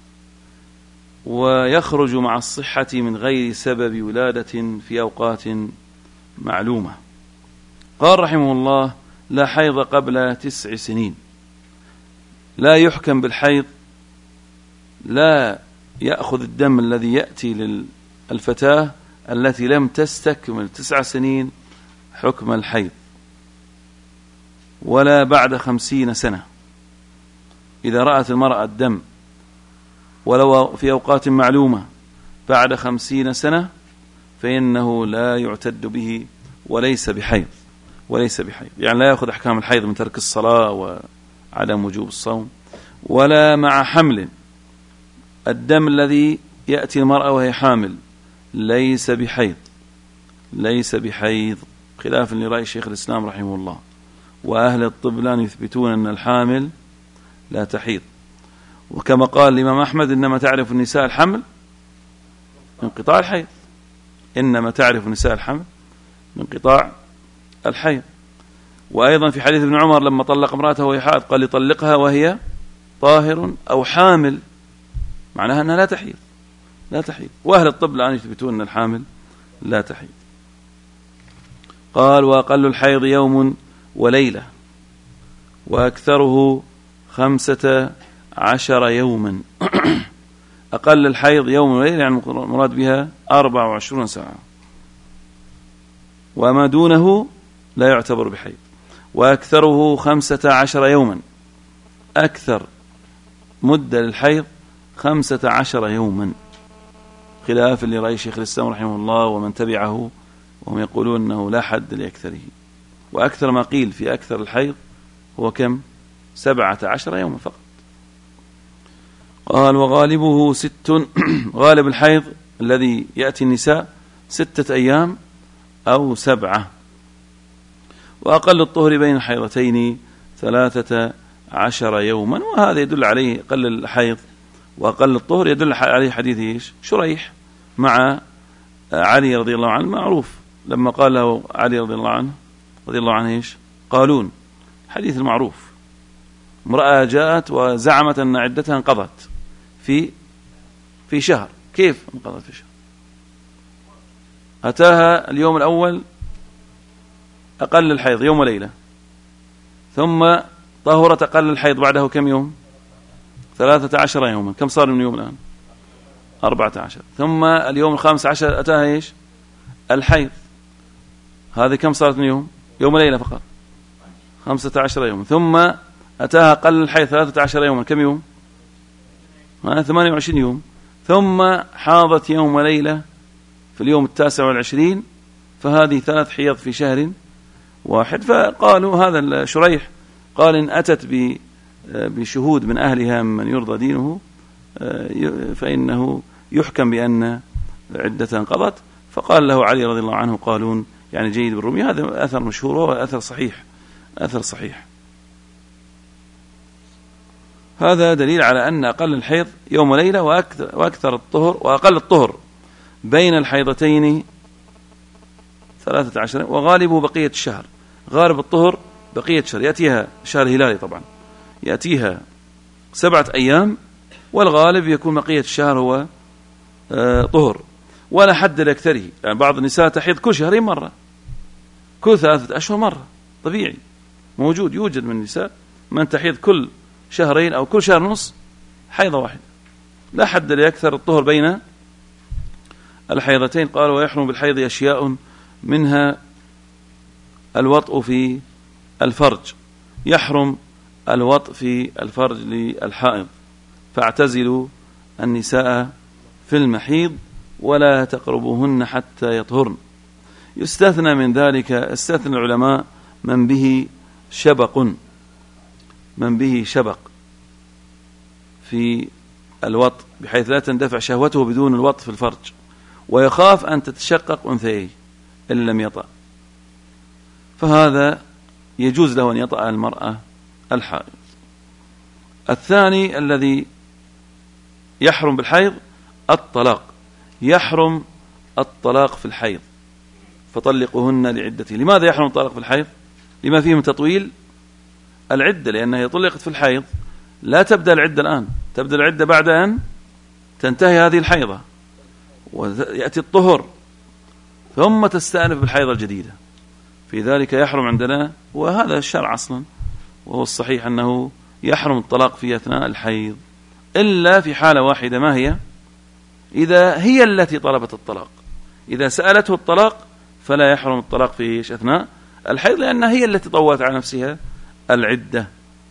ويخرج مع الصحة من غير سبب ولادة في أوقات معلومة. قال رحمه الله لا حيض قبل 9 سنين. لا يحكم بالحيض، لا يأخذ الدم الذي يأتي للفتاة التي لم تستكمل 9 سنين حكم الحيض، ولا بعد 50 سنة إذا رأت المرأة الدم ولو في أوقات معلومة بعد 50 سنة فإنه لا يعتد به وليس بحيض. يعني لا يأخذ أحكام الحيض من ترك الصلاة وعدم وجوب الصوم. ولا مع حمل، الدم الذي يأتي المرأة وهي حامل ليس بحيض، خلافا لرأي شيخ الإسلام رحمه الله. وأهل الطب يثبتون أن الحامل لا تحيض، وكما قال الإمام أحمد إنما تعرف النساء الحمل من انقطاع الحيض، إنما تعرف النساء الحمل من انقطاع الحيض. وأيضا في حديث ابن عمر لما طلق امرأته وهي حائض قال لطلقها وهي طاهر أو حامل، معناها أنها لا تحيض. وأهل الطب الآن يثبتون أن الحامل لا تحيض. قال وأقل الحيض يوم وليلة وأكثره 15 يوما. أقل الحيض يوم وليلة يعني المراد بها 24 ساعة، وما دونه لا يعتبر بحيض. وأكثره 15 يوما، أكثر مدة للحيض 15 يوما، خلاف لرأي شيخ الإسلام رحمه الله ومن تبعه، وهم يقولون أنه لا حد لأكثره. وأكثر ما قيل في أكثر الحيض هو كم؟ 17 يوما فقط. قال وغالبه 6. غالب الحيض الذي يأتي النساء 6 أيام أو 7. وأقل الطهر بين الحيضتين 13 يوما، وهذا يدل عليه أقل الحيض وأقل الطهر يدل عليه حديث شريح مع علي رضي الله عنه، معروف لما قال له علي رضي الله عنه قالون حديث المعروف، امرأة جاءت وزعمت أن عدتها انقضت في شهر. كيف انقضت في شهر؟ أتاها اليوم الأول أقل الحيض يوم وليلة، ثم طهرت أقل الحيض بعده كم يوم؟ 13 يوما. كم صار من يوم الآن؟ 14. ثم اليوم 15 أتاها إيش؟ الحيض. هذه كم صارت من يوم؟ يوم وليلة فقط 15 يوما. ثم أتاها أقل الحيض 13 يوما. كم يوم؟ 28 يوم. ثم حاضت يوم وليلة في اليوم 29، فهذه 3 حيض في شهر واحد. فقالوا هذا شريح قال إن أتت بشهود من أهلها من يرضى دينه فإنه يحكم بأن عدتها انقضت. فقال له علي رضي الله عنه قالون يعني جيد بالرومي. هذا أثر مشهور وهو أثر صحيح، أثر صحيح. هذا دليل على أن أقل الحيض يوم وليلة، وأكثر الطهر وأقل الطهر بين الحيضتين 13، وغالبه بقية الشهر. غالب الطهر بقية الشهر، يأتيها شهر هلالي طبعا، يأتيها 7 أيام، والغالب يكون بقية الشهر هو طهر، ولا حد لأكثره. يعني بعض النساء تحيض كل شهرين مرة، كل 3 أشهر مرة، طبيعي يوجد من النساء من تحيض كل شهرين أو كل شهر ونص حيضة واحدة، لا حد لأكثر الطهر بين الحيضتين. قال ويحرم بالحيض أشياء منها الوطء في الفرج. يحرم الوطء في الفرج للحائض، فاعتزلوا النساء في المحيض ولا تقربوهن حتى يطهرن. يستثنى من ذلك، استثنى العلماء من به شبق في الوطء، بحيث لا تندفع شهوته بدون الوطء في الفرج، ويخاف أن تتشقق أنثيه إن لم يطأ، فهذا يجوز له أن يطأ المرأة الحائض. الثاني الذي يحرم بالحيض الطلاق. يحرم الطلاق في الحيض، فطلقوهن لعدته. لماذا يحرم الطلاق في الحيض؟ لما فيه من تطويل العدة، لأنها طلقت في الحيض، لا تبدأ العدة الآن، تبدأ العدة بعد أن تنتهي هذه الحيضة ويأتي الطهر، ثم تستأنف بالحيضة الجديدة. في ذلك يحرم عندنا، وهذا الشرع أصلا، وهو الصحيح أنه يحرم الطلاق في أثناء الحيض، إلا في حالة واحدة. ما هي؟ إذا هي التي طلبت الطلاق، إذا سألته الطلاق فلا يحرم الطلاق في أثناء الحيض، لأنها هي التي طوت على نفسها العدة.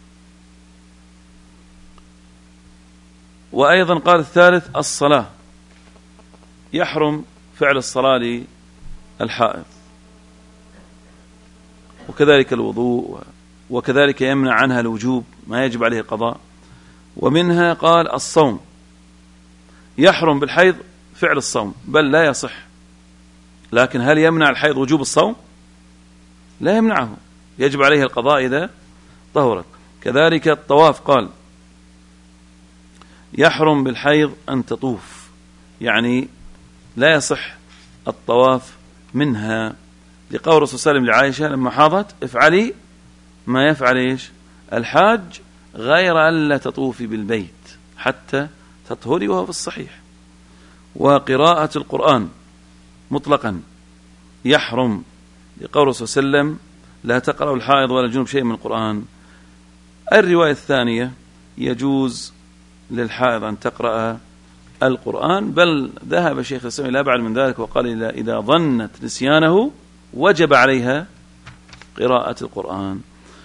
وأيضا قال الثالث الصلاة. يحرم فعل الصلاة للحائض، وكذلك الوضوء، وكذلك يمنع عنها الوجوب ما يجب عليه القضاء. ومنها قال الصوم. يحرم بالحيض فعل الصوم، بل لا يصح. لكن هل يمنع الحيض وجوب الصوم؟ لا يمنعه، يجب عليه القضاء إذا طهرت. كذلك الطواف، قال يحرم بالحيض أن تطوف، يعني لا يصح الطواف منها، لقول الرسول صلى الله عليه وسلم لعائشة لما حاضت افعلي ما يفعل إيش الحاج غير ألا تطوفي بالبيت حتى تطهري، وهو في الصحيح. وقراءة القرآن مطلقا يحرم، لقول الرسول صلى الله عليه وسلم لا تقرأ الحائض ولا الجنوب شيء من القرآن. الرواية الثانية يجوز للحائض أن تقرأ القرآن، بل ذهب شيخ الإسلام إلى أبعد من ذلك وقال إذا ظنت نسيانه وجب عليها قراءة القرآن.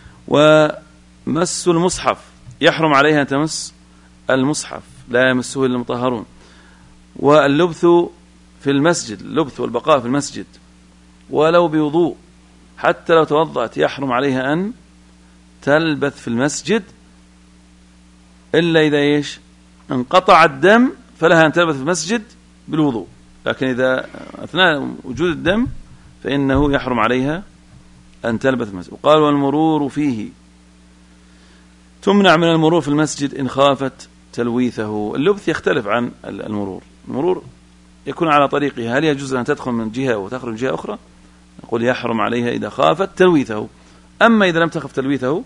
ومس المصحف، يحرم عليها أن تمس المصحف، لا يمسه إلا المطهرون. واللبث في المسجد، اللبث والبقاء في المسجد ولو بوضوء، حتى لو توضأت يحرم عليها أن تلبث في المسجد، إلا إذا إيش انقطع الدم فلها أن تلبث في المسجد بالوضوء، لكن إذا أثناء وجود الدم فإنه يحرم عليها أن تلبث في المسجد. وقال والمرور فيه، تمنع من المرور في المسجد إن خافت تلويثه. اللبث يختلف عن المرور. المرور يكون على طريقها، هل يجوز أن تدخل من جهة وتخرج من جهة أخرى؟ نقول يحرم عليها إذا خافت تلويثه. أما إذا لم تخف تلويثه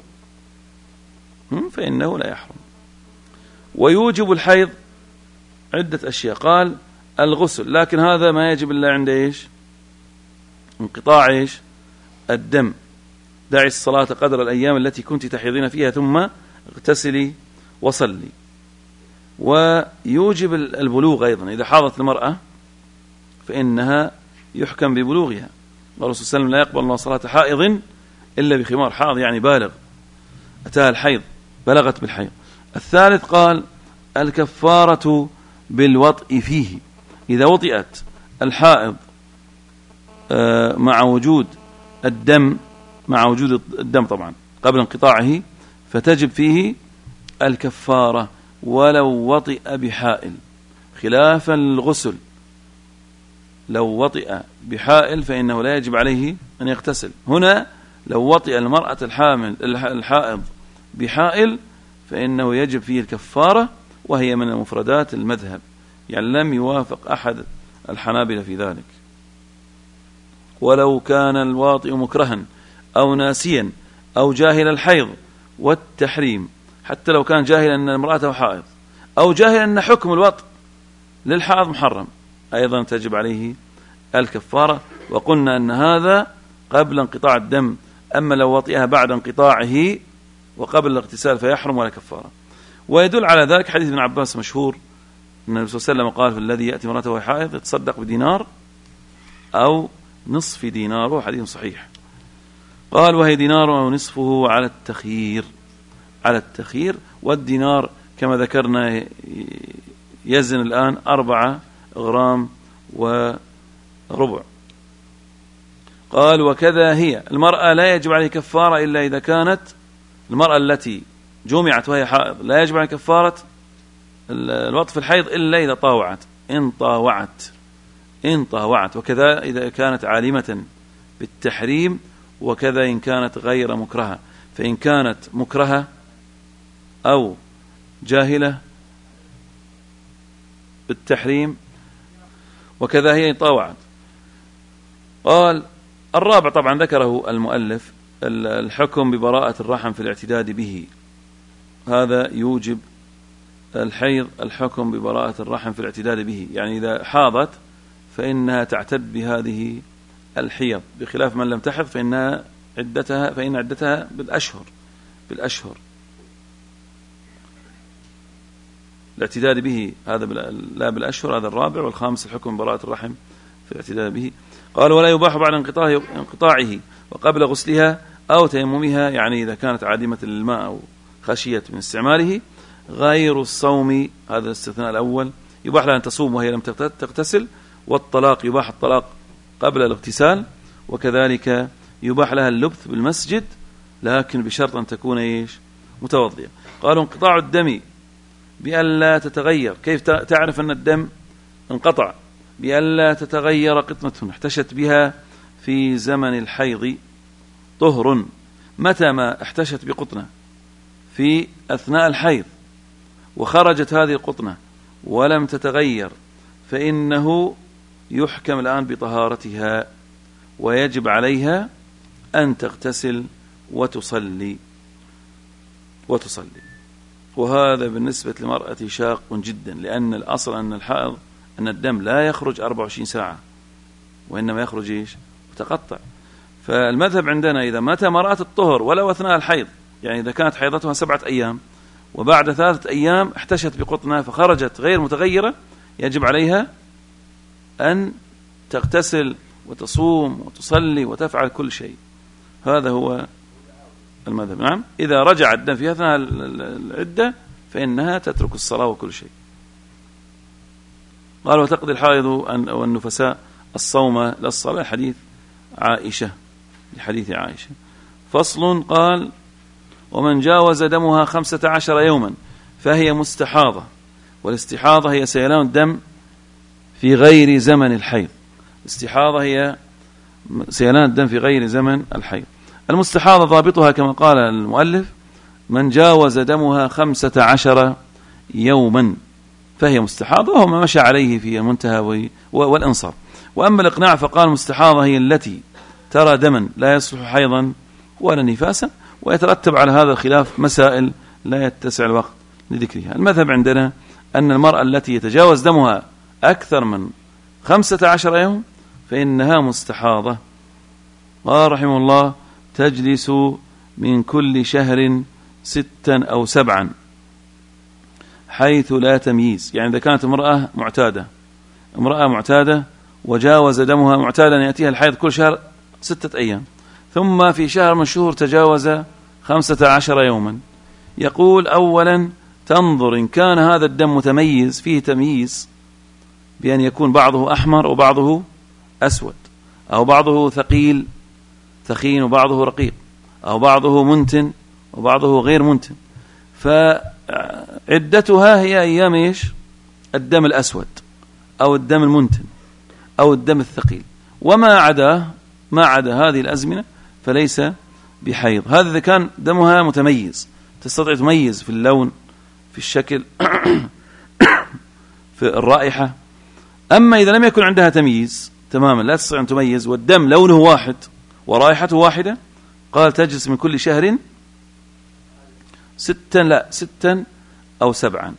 فإنه لا يحرم. ويوجب الحيض عدة أشياء. قال الغسل، لكن هذا ما يجب إلا عند إيش؟ انقطاع إيش؟ الدم. دعي الصلاة قدر الأيام التي كنت تحيضين فيها ثم اغتسلي وصلي. ويوجب البلوغ أيضا، إذا حاضت المرأة فإنها يحكم ببلوغها. الرسول صلى الله عليه وسلم لا يقبل الله صلاة حائض إلا بخمار. حاض يعني بالغ، أتاها الحيض، بلغت بالحيض. الثالث قال الكفارة بالوطء فيه. إذا وطئت الحائض مع وجود الدم، مع وجود الدم طبعا قبل انقطاعه، فتجب فيه الكفارة ولو وطئ بحائل، خلافا للغسل. لو وطئ بحائل فإنه لا يجب عليه أن يغتسل. هنا لو وطئ المرأة الحائض بحائل فإنه يجب فيه الكفارة، وهي من المفردات المذهب، يعني لم يوافق أحد الحنابلة في ذلك. ولو كان الواطئ مكرها أو ناسيا أو جاهل الحيض والتحريم، حتى لو كان جاهلا أن امرأته حائض، أو جاهلا أن حكم الوطء للحائض محرم، أيضا تجب عليه الكفارة. وقلنا أن هذا قبل انقطاع الدم، أما لو وطئها بعد انقطاعه وقبل الاغتسال فيحرم ولا كفارة. ويدل على ذلك حديث ابن عباس مشهور أن النبي صلى الله عليه وسلم قال: في الذي يأتي امرأته وهي حائض يتصدق بدينار أو نصف دينار، وهو حديث صحيح. قال: وهي دينار أو نصفه على التخيير، على التخيير. والدينار كما ذكرنا يزن الآن 4 غرام وربع. قال: وكذا هي المرأة لا يجب عليه كفارة إلا إذا كانت المرأة التي جمعت وهي حائض لا يجب عليه كفارة الوطء في الحيض إلا إذا طاوعت، إن طاوعت. وكذا إذا كانت عالمة بالتحريم، وكذا إن كانت غير مكرهة. فإن كانت مكرهة أو جاهلة بالتحريم وكذا هي إن طاوعت. قال: الرابع طبعا ذكره المؤلف الحكم ببراءة الرحم في الاعتداد به. هذا يوجب الحيض الحكم ببراءة الرحم في الاعتداد به، يعني إذا حاضت فإنها تعتد بهذه الحيض، بخلاف من لم تحض فإن عدتها بالأشهر. الاعتداد به هذا لا بالأشهر، هذا الرابع. والخامس الحكم ببراءة الرحم في الاعتداد به. قال: ولا يباح بعد انقطاعه وقبل غسلها أو تيممها، يعني إذا كانت عادمة للماء أو خشية من استعماله، غير الصوم، هذا الاستثناء الأول، يباح لها أن تصوم وهي لم تغتسل. والطلاق يباح الطلاق قبل الاغتسال، وكذلك يباح لها اللبث بالمسجد، لكن بشرط أن تكون متوضئة. قالوا: انقطاع الدم بألا تتغير. كيف تعرف أن الدم انقطع؟ بألا تتغير قطنة احتشت بها في زمن الحيض طهر. متى ما احتشت بقطنة في أثناء الحيض وخرجت هذه القطنة ولم تتغير، فإنه يحكم الآن بطهارتها، ويجب عليها أن تغتسل وتصلي. وهذا بالنسبة للمرأة شاق جدا، لأن الأصل أن الدم لا يخرج 24 ساعة، وإنما يخرج متقطع. فالمذهب عندنا إذا متى مرأة الطهر ولو أثناء الحيض، يعني إذا كانت حيضتها 7 أيام وبعد 3 أيام احتشت بقطنة فخرجت غير متغيرة، يجب عليها أن تغتسل وتصوم وتصلي وتفعل كل شيء. هذا هو المذهب. نعم، إذا رجع الدم في أثناء العدة فإنها تترك الصلاة وكل شيء. قال: وتقضي الحائض والنفساء الصوم للصلاة، حديث عائشة، لحديث عائشة. فصل. قال: ومن جاوز دمها 15 يوما فهي مستحاضة. والاستحاضة هي سيلان الدم في غير زمن الحيض. الاستحاضة هي سيلان الدم في غير زمن الحيض. المستحاضة ضابطها كما قال المؤلف: من جاوز دمها 15 يوما فهي مستحاضة، وهو ما مشى عليه في المنتهى والإنصار. وأما الإقناع فقال: المستحاضة هي التي ترى دما لا يصلح حيضا ولا نفاسا. ويترتب على هذا الخلاف مسائل لا يتسع الوقت لذكرها. المذهب عندنا أن المرأة التي يتجاوز دمها أكثر من 15 يوم فإنها مستحاضة. قال رحمه الله: تجلس من كل شهر 6 أو 7 حيث لا تمييز. يعني إذا كانت امرأة معتادة وجاوز دمها معتادا يأتيها الحيض كل شهر 6 أيام، ثم في شهر من الشهور تجاوز 15 يوما، يقول: أولا تنظر إن كان هذا الدم متميز، فيه تمييز بأن يكون بعضه أحمر وبعضه أسود، أو بعضه ثخين وبعضه رقيق، أو بعضه منتن وبعضه غير منتن، فعدتها هي أيام إيش؟ الدم الأسود أو الدم المنتن أو الدم الثقيل، وما عدا هذه الأزمنة فليس بحيض. هذا إذا كان دمها متميز، تستطيع تميز في اللون، في الشكل، في الرائحة. أما إذا لم يكن عندها تمييز تماما، لا تستطيع أن تميز، والدم لونه واحد ورائحته واحدة، قال: تجلس من كل شهر 6 أو 7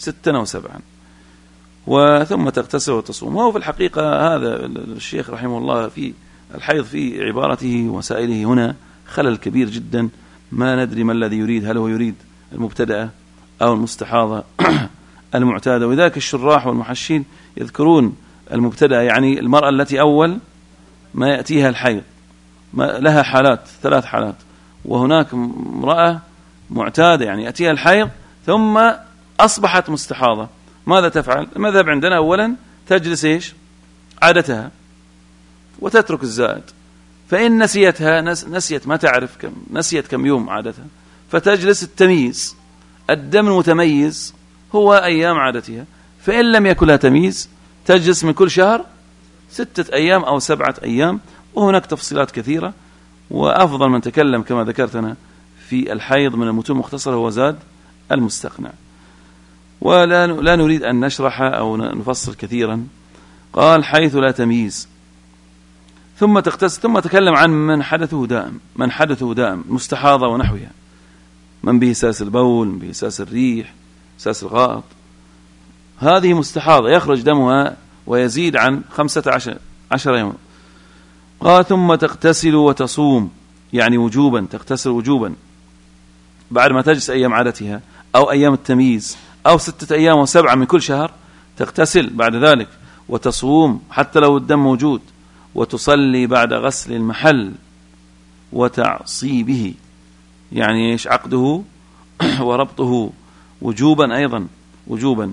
وثم تغتسل وتصوم. وهو في الحقيقة هذا الشيخ رحمه الله في الحيض في عبارته وسائله هنا خلل كبير جدا، ما ندري ما الذي يريد، هل هو يريد المبتدأة أو المستحاضة المعتادة. وذلك الشراح والمحشين يذكرون المبتدأة، يعني المرأة التي أول ما يأتيها الحيض، لها حالات، 3 حالات، وهناك امرأة معتادة يعني يأتيها الحيض ثم أصبحت مستحاضة. ماذا تفعل؟ المذهب عندنا أولا تجلس إيش؟ عادتها وتترك الزائد، فإن نسيت ما تعرف نسيت كم يوم عادتها، فتجلس التمييز، الدم المتميز هو أيام عادتها، فإن لم يكن لها تمييز تجلس من كل شهر 6 أيام أو 7 أيام. وهناك تفصيلات كثيرة، وأفضل من تكلم كما ذكرتنا في الحيض من المتون المختصرة هو زاد المستقنع، ولا نريد أن نشرح أو نفصل كثيرا. قال: حيث لا تمييز، ثم تغتسل، ثم تكلم عن من حدثه دائم مستحاضة ونحوها، من به ساس البول، من به ساس الريح، ساس الغائط، هذه مستحاضة يخرج دمها ويزيد عن 15 يوم. قال: ثم تغتسل وتصوم، يعني وجوبا، تغتسل وجوبا بعد ما تجلس أيام عادتها أو أيام التمييز أو 6 أيام و7 من كل شهر، تغتسل بعد ذلك وتصوم حتى لو الدم موجود، وتصلي بعد غسل المحل وتعصيبه، يعني إيش؟ عقده وربطه وجوبا، أيضا وجوبا.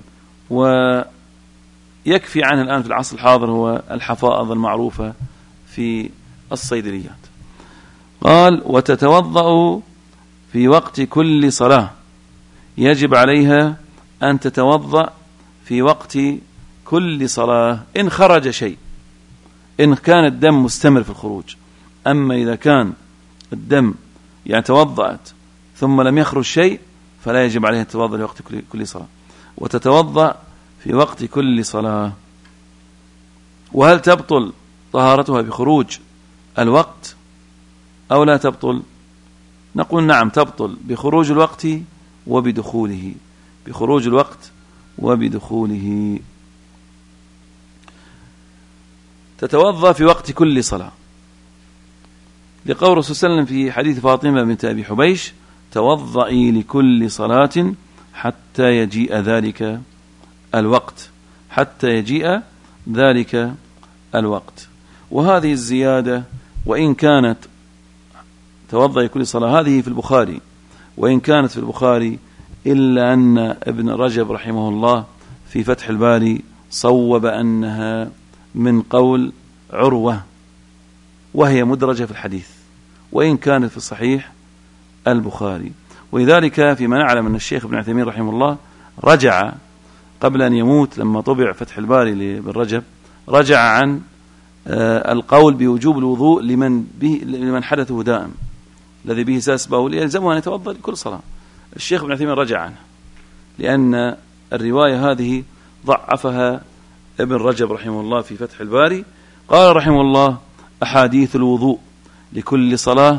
ويكفي عنه الآن في العصر الحاضر هو الحفائض المعروفة في الصيدليات. قال: وتتوضأ في وقت كل صلاة، يجب عليها أن تتوضأ في وقت كل صلاة إن خرج شيء، إن كان الدم مستمر في الخروج. أما إذا كان الدم يعني توضأت ثم لم يخرج شيء فلا يجب عليها التوضأ في وقت كل صلاة. وتتوضأ في وقت كل صلاة. وهل تبطل طهارتها بخروج الوقت أو لا تبطل؟ نقول نعم، تبطل بخروج الوقت وبدخوله، بخروج الوقت وبدخوله. تتوضأ في وقت كل صلاة، لقول الرسول صلى الله عليه وسلم في حديث فاطمة بنت أبي حبيش: توضئي لكل صلاة حتى يجيء ذلك الوقت، حتى يجيء ذلك الوقت. وهذه الزيادة وإن كانت توضئي كل صلاة هذه في البخاري، وإن كانت في البخاري إلا أن ابن رجب رحمه الله في فتح الباري صوب أنها من قول عروة، وهي مدرجة في الحديث، وإن كانت في صحيح البخاري. ولذلك فيما نعلم أن الشيخ ابن عثيمين رحمه الله رجع قبل أن يموت، لما طبع فتح الباري لابن رجب، رجع عن القول بوجوب الوضوء لمن حدثه دائم، الذي به ساس بول، يلزمه أن يتوضأ لكل صلاة. الشيخ ابن عثيمين رجع عنه، لأن الرواية هذه ضعفها ابن رجب رحمه الله في فتح الباري. قال رحمه الله: أحاديث الوضوء لكل صلاة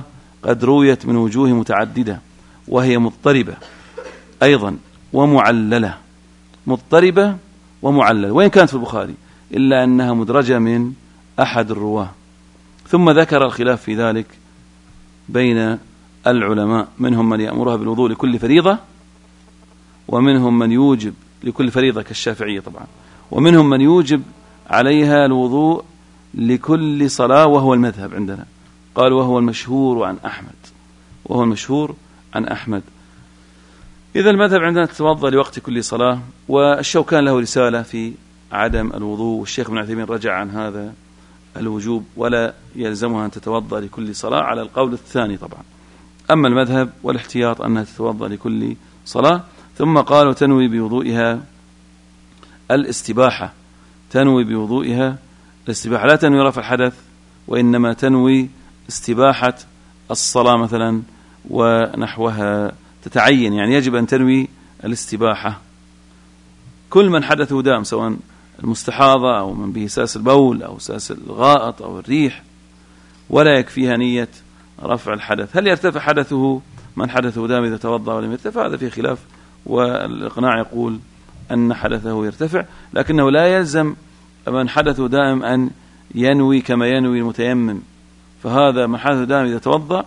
قد رويت من وجوه متعددة وهي مضطربة أيضا ومعللة، مضطربة ومعللة، وإن كانت في البخاري إلا أنها مدرجة من أحد الرواه. ثم ذكر الخلاف في ذلك بين العلماء، منهم من يأمرها بالوضوء لكل فريضة، ومنهم من يوجب لكل فريضة كالشافعية طبعا، ومنهم من يوجب عليها الوضوء لكل صلاة، وهو المذهب عندنا. قال وهو المشهور عن أحمد، وهو المشهور عن أحمد. إذا المذهب عندنا تتوضأ لوقت كل صلاة، والشوكان له رسالة في عدم الوضوء، والشيخ ابن عثيمين رجع عن هذا الوجوب ولا يلزمها أن تتوضأ لكل صلاة على القول الثاني طبعا. أما المذهب والاحتياط أنها تتوضأ لكل صلاة. ثم قالوا تنوي بوضوئها الاستباحة، تنوي بوضوئها الاستباحة، لا تنوي رفع الحدث، وإنما تنوي استباحة الصلاة مثلا ونحوها، تتعين، يعني يجب أن تنوي الاستباحة. كل من حدثه دام، سواء المستحاضة أو من به ساس البول أو ساس الغائط أو الريح، ولا يكفيها نية رفع الحدث. هل يرتفع حدثه من حدثه دام إذا توضأ ولم يرتفع؟ هذا فيه خلاف، والإقناع يقول أن حدثه يرتفع، لكنه لا يلزم من حدثه دائم أن ينوي كما ينوي المتيمم. فهذا من حدثه دائم إذا توضأ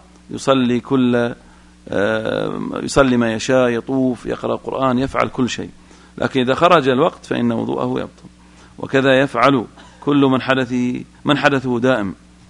يصلي ما يشاء، يطوف، يقرأ القرآن، يفعل كل شيء، لكن إذا خرج الوقت فإن وضوءه يبطل. وكذا يفعل كل من حدثه دائم.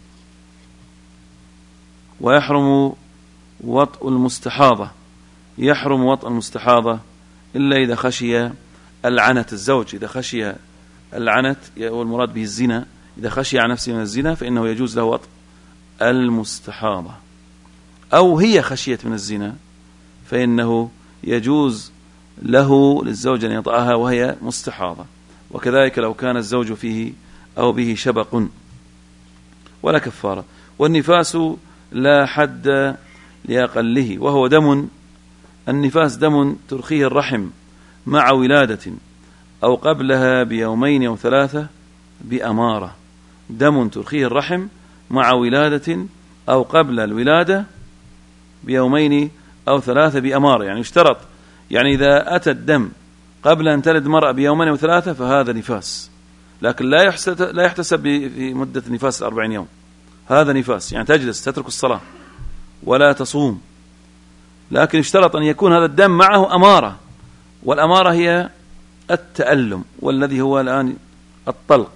ويحرم وطء المستحاضة، يحرم وطء المستحاضة إلا إذا خشي العنت الزوج، إذا خشي العنت والمراد به الزنا، إذا خشي عن نفسه من الزنا فإنه يجوز له وطء المستحاضة، أو هي خشيت من الزنا فإنه يجوز له للزوج أن يطأها وهي مستحاضة. وكذلك لو كان الزوج فيه أو به شبق ولا كفارة. والنفاس لا حد لأقله، وهو دم، النفاس دم ترخيه الرحم مع ولادة أو قبلها بيومين أو ثلاثة بأمارة، دم ترخيه الرحم مع ولادة أو قبل الولادة بيومين أو ثلاثة بأمارة، يعني يشترط، يعني إذا أتى الدم قبل أن تلد مرأة بيومين أو ثلاثة فهذا نفاس، لكن لا يحتسب في مدة نفاس 40 يوم. هذا نفاس، يعني تجلس تترك الصلاة ولا تصوم، لكن اشترط أن يكون هذا الدم معه أمارة، والأمارة هي التألم، والذي هو الآن الطلق.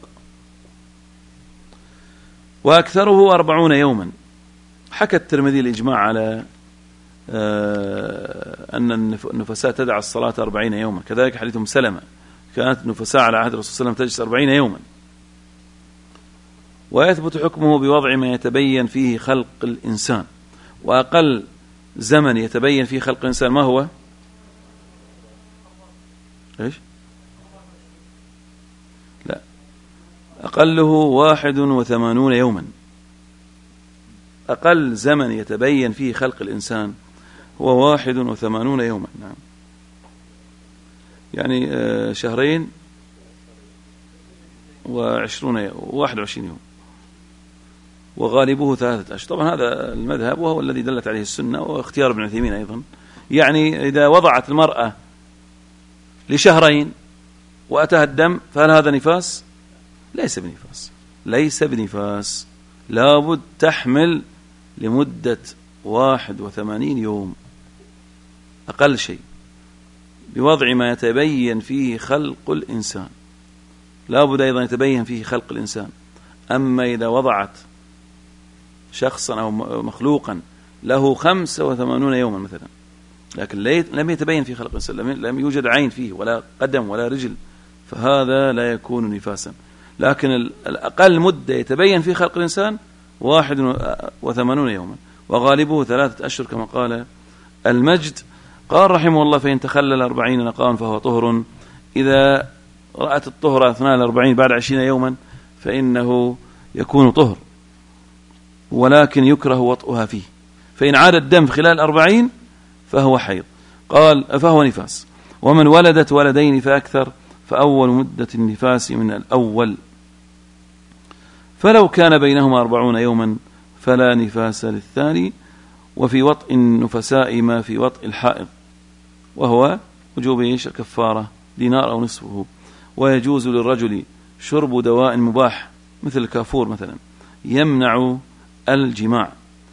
وأكثره 40 يوما. حكى الترمذي الإجماع على أن النفساء تدع الصلاة 40 يوما، كذلك حديث أم سلمة كانت النفساء على عهد الرسول صلى الله عليه وسلم تجلس 40 يوما. ويثبت حكمه بوضع ما يتبين فيه خلق الإنسان، وأقل زمن يتبين فيه خلق الإنسان ما هو؟ إيش؟ لا، أقله 81 يوما. أقل زمن يتبين فيه خلق الإنسان هو 81 يوما. نعم، يعني 2 شهر و21 يوم، وغالبه 3 أشهر. طبعا هذا المذهب وهو الذي دلت عليه السنة واختيار ابن عثيمين أيضا. يعني إذا وضعت المرأة لشهرين وأتاها الدم فهل هذا نفاس؟ ليس بنفاس، ليس بنفاس، لابد تحمل لمدة 81 يوم أقل شيء، بوضع ما يتبين فيه خلق الإنسان. لابد أيضا يتبين فيه خلق الإنسان. أما إذا وضعت شخصا أو مخلوقا له 85 يوما مثلا، لكن لم يتبين فيه خلق الإنسان، لم يوجد عين فيه ولا قدم ولا رجل، فهذا لا يكون نفاسا. لكن الأقل مدة يتبين فيه خلق الإنسان 81 يوما، وغالبه 3 أشهر كما قال المجد. قال رحمه الله: فإن تخلل 40 نقاء فهو طهر. إذا رأت الطهر أثناء 40 بعد 20 يوما فإنه يكون طهر، ولكن يكره وطئها فيه. فإن عاد الدم خلال 40 فهو حيض. قال: فهو نفاس. ومن ولدت ولدين فأكثر فأول مدة النفاس من الأول، فلو كان بينهما 40 يوما فلا نفاس للثاني. وفي وطء النفساء ما في وطء الحائض، وهو وجوب الكفارة دينار أو نصفه. ويجوز للرجل شرب دواء مباح مثل الكافور مثلا يمنع الجماع،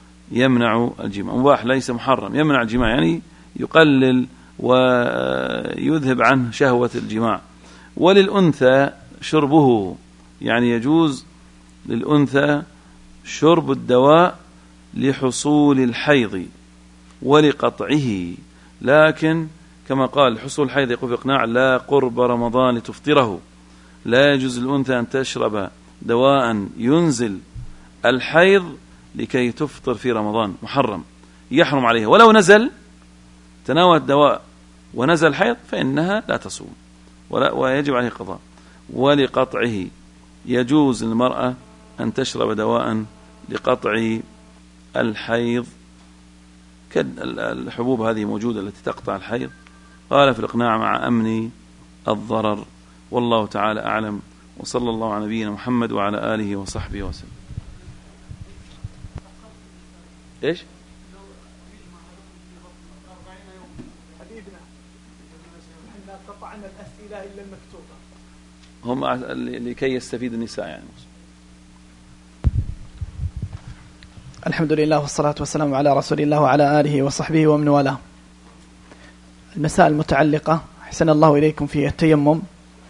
مباح ليس محرم، يمنع الجماع يعني يقلل ويذهب عنه شهوة الجماع. وللأنثى شربه، يعني يجوز للأنثى شرب الدواء لحصول الحيض ولقطعه، لكن كما قال حصول الحيض يقول في إقناع لا قرب رمضان لتفطره، لا يجوز للأنثى أن تشرب دواء ينزل الحيض لكي تفطر في رمضان، محرم يحرم عليها، ولو نزل تناول الدواء ونزل الحيض فإنها لا تصوم ويجب عليه قضاء. ولقطعه يجوز للمرأة أن تشرب دواء لقطع الحيض كالحبوب هذه موجودة التي تقطع الحيض، قال في الإقناع مع أمن الضرر. والله تعالى أعلم، وصلى الله على نبينا محمد وعلى آله وصحبه وسلم. إيش؟ قطعنا الأسئلة إلا المكتوبة هم لكي يستفيد النساء يعني. الحمد لله والصلاة والسلام على رسول الله وعلى آله وصحبه ومن والاه. المسائل المتعلقة أحسن الله إليكم في التيمم.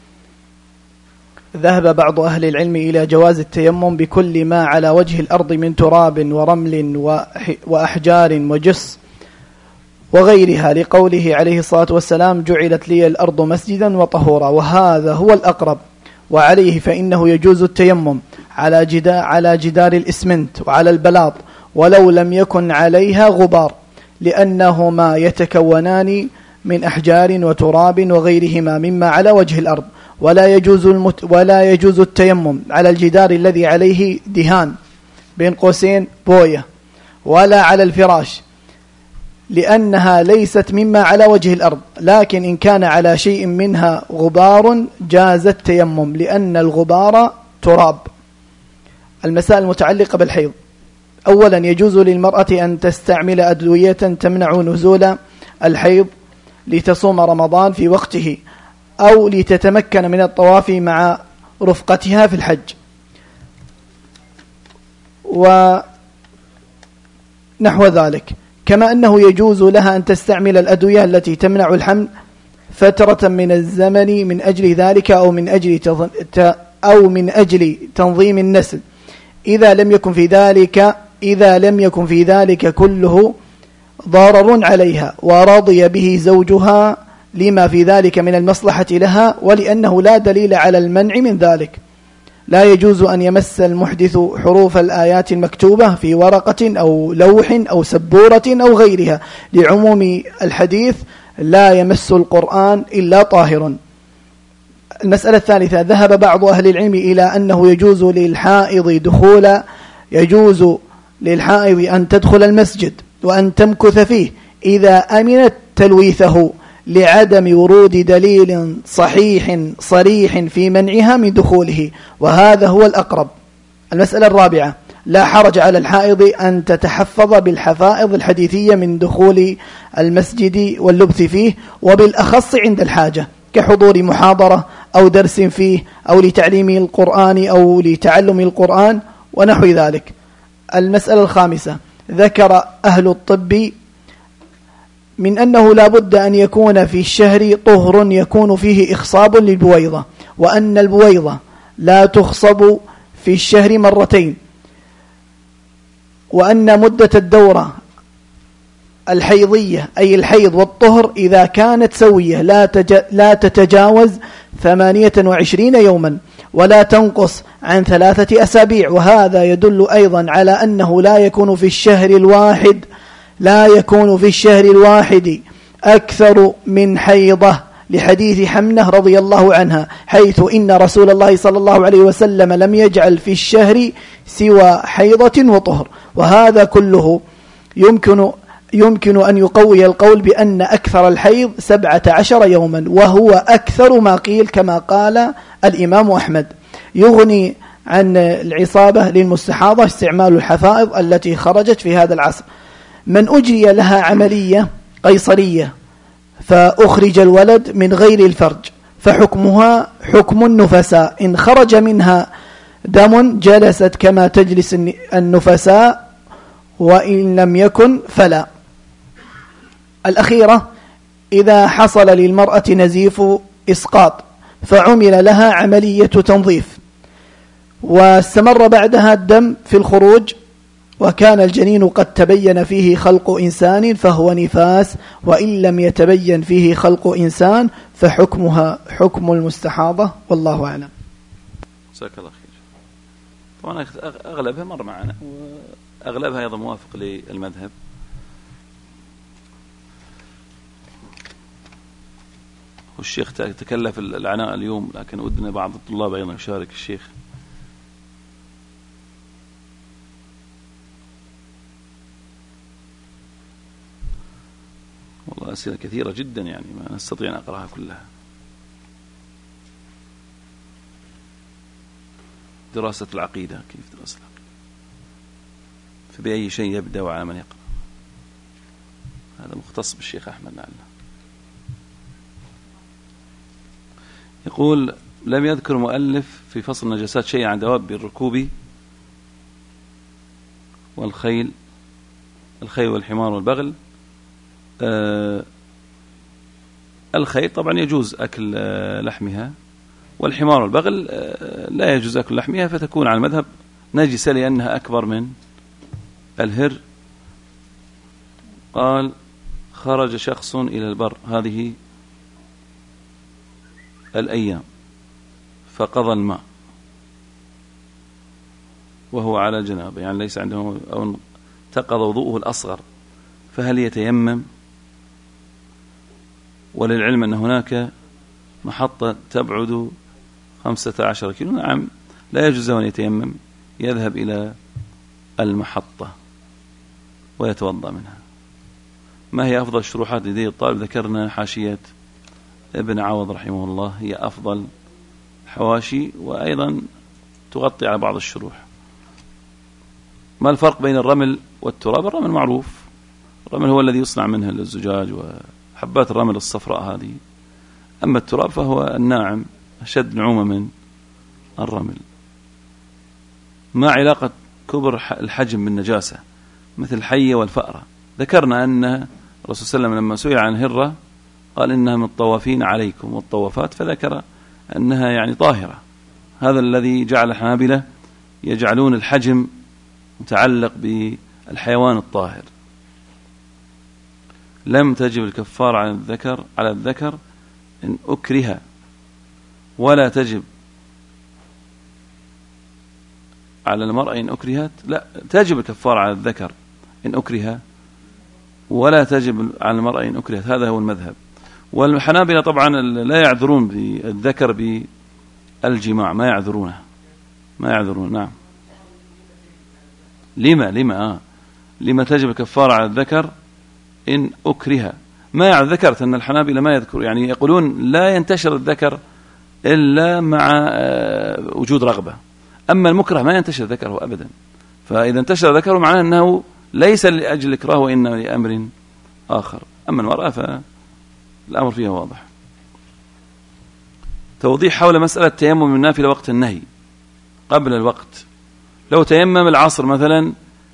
ذهب بعض أهل العلم إلى جواز التيمم بكل ما على وجه الأرض من تراب ورمل وأحجار وجص وغيرها، لقوله عليه الصلاة والسلام جعلت لي الأرض مسجدا وطهورا، وهذا هو الأقرب. وعليه فإنه يجوز التيمم على جدار الإسمنت وعلى البلاط ولو لم يكن عليها غبار، لأنهما يتكونان من أحجار وتراب وغيرهما مما على وجه الأرض. ولا يجوز التيمم على الجدار الذي عليه دهان بين قوسين بوية، ولا على الفراش، لأنها ليست مما على وجه الأرض. لكن إن كان على شيء منها غبار جاز التيمم، لأن الغبار تراب. المسائل المتعلقة بالحيض. أولا يجوز للمرأة أن تستعمل أدوية تمنع نزول الحيض لتصوم رمضان في وقته، أو لتتمكن من الطواف مع رفقتها في الحج. ونحو ذلك. كما أنه يجوز لها أن تستعمل الأدوية التي تمنع الحمل فترة من الزمن من أجل ذلك أو من أجل تنظيم النسل، إذا لم يكن في ذلك كله ضرر عليها ورضي به زوجها لما في ذلك من المصلحة لها، ولأنه لا دليل على المنع من ذلك. لا يجوز أن يمس المحدث حروف الآيات المكتوبة في ورقة أو لوح أو سبورة أو غيرها، لعموم الحديث لا يمس القرآن إلا طاهر. المسألة الثالثة. ذهب بعض أهل العلم إلى أنه يجوز للحائض أن تدخل المسجد وأن تمكث فيه إذا أمنت تلويثه، لعدم ورود دليل صريح في منعها من دخوله، وهذا هو الأقرب. المسألة الرابعة. لا حرج على الحائض أن تتحفظ بالحفائظ الحديثية من دخول المسجد واللبث فيه، وبالأخص عند الحاجة كحضور محاضرة أو درس فيه أو لتعليم القرآن أو لتعلم القرآن ونحو ذلك. المسألة الخامسة. ذكر أهل الطب من أنه لا بد أن يكون في الشهر طهر يكون فيه إخصاب للبويضة، وأن البويضة لا تخصب في الشهر مرتين، وأن مدة الدورة الحيضية أي الحيض والطهر إذا كانت سوية لا تتجاوز 28 يوما ولا تنقص عن 3 أسابيع. وهذا يدل أيضا على أنه لا يكون في الشهر الواحد أكثر من حيضة، لحديث حمنة رضي الله عنها، حيث إن رسول الله صلى الله عليه وسلم لم يجعل في الشهر سوى حيضة وطهر. وهذا كله يمكن أن يقوي القول بأن أكثر الحيض 17 يوما، وهو أكثر ما قيل كما قال الإمام أحمد. يغني عن العصابة للمستحاضة استعمال الحفائظ التي خرجت في هذا العصر. من أجري لها عملية قيصرية فأخرج الولد من غير الفرج فحكمها حكم النفساء، إن خرج منها دم جلست كما تجلس النفساء، وإن لم يكن فلا. الأخيرة إذا حصل للمرأة نزيف إسقاط فعمل لها عملية تنظيف واستمر بعدها الدم في الخروج وكان الجنين قد تبين فيه خلق إنسان فهو نفاس، وإن لم يتبين فيه خلق إنسان فحكمها حكم المستحاضة، والله أعلم. جزاك الله خير. طبعا أغلبها مر معنا وأغلبها أيضا موافق للمذهب. والشيخ تكلف العناء اليوم، لكن ودنا بعض الطلاب أيضا يشارك الشيخ. والله أسئلة كثيرة جدا يعني ما نستطيع أن أقرأها كلها. دراسة العقيدة، كيف دراسة العقيدة، فبأي شيء يبدأ وعلى من يقرأ؟ هذا مختص بالشيخ أحمد لعله. يقول لم يذكر مؤلف في فصل النجاسات شيء عن دواب الركوب والخيل، الخيل والحمار والبغل. الخيل طبعا يجوز أكل لحمها، والحمار والبغل لا يجوز أكل لحمها، فتكون على المذهب نجسة لأنها أكبر من الهر. قال خرج شخص إلى البر هذه الأيام فقضى الماء وهو على جنابه، يعني ليس عنده أو انتقض وضوءه الأصغر، فهل يتيمم؟ وللعلم أن هناك محطة تبعد 15 كيلو. نعم لا يجوز أن يتيمم، يذهب إلى المحطة ويتوضأ منها. ما هي أفضل الشروحات لدي الطالب؟ ذكرنا حاشية ابن عوض رحمه الله، هي أفضل حواشي وأيضا تغطي على بعض الشروح. ما الفرق بين الرمل والتراب؟ الرمل معروف، الرمل هو الذي يصنع منه الزجاج وحبات الرمل الصفراء هذه، أما التراب فهو الناعم أشد نعومة من الرمل. ما علاقة كبر الحجم بالنجاسة مثل الحية والفأرة؟ ذكرنا أن الرسول صلى الله عليه وسلم لما سئل عن هرة قال إنها من الطوافين عليكم والطوافات، فذكر أنها يعني طاهرة. هذا الذي جعل الحنابلة يجعلون الحجم متعلق بالحيوان الطاهر. لم تجب الكفارة على الذكر إن أكره، ولا تجب على المرأة إن أكرهت. لا، تجب الكفارة على الذكر إن أكره، ولا تجب على المرأة إن أكرهت. هذا هو المذهب. والحنابلة طبعا لا يعذرون بالذكر بالجماع، ما يعذرونه، ما يعذرون. نعم. لما تجب الكفارة على الذكر إن أكره؟ ما ذكرت أن الحنابلة ما يذكر، يعني يقولون لا ينتشر الذكر إلا مع وجود رغبة، أما المكره ما ينتشر ذكره أبدا. فإذا انتشر ذكره معناه أنه ليس لأجل الإكراه وإنما لأمر آخر. أما المرأة فالأمر فيها واضح. توضيح حول مسألة تيمم النافلة وقت النهي قبل الوقت. لو تيمم العصر مثلا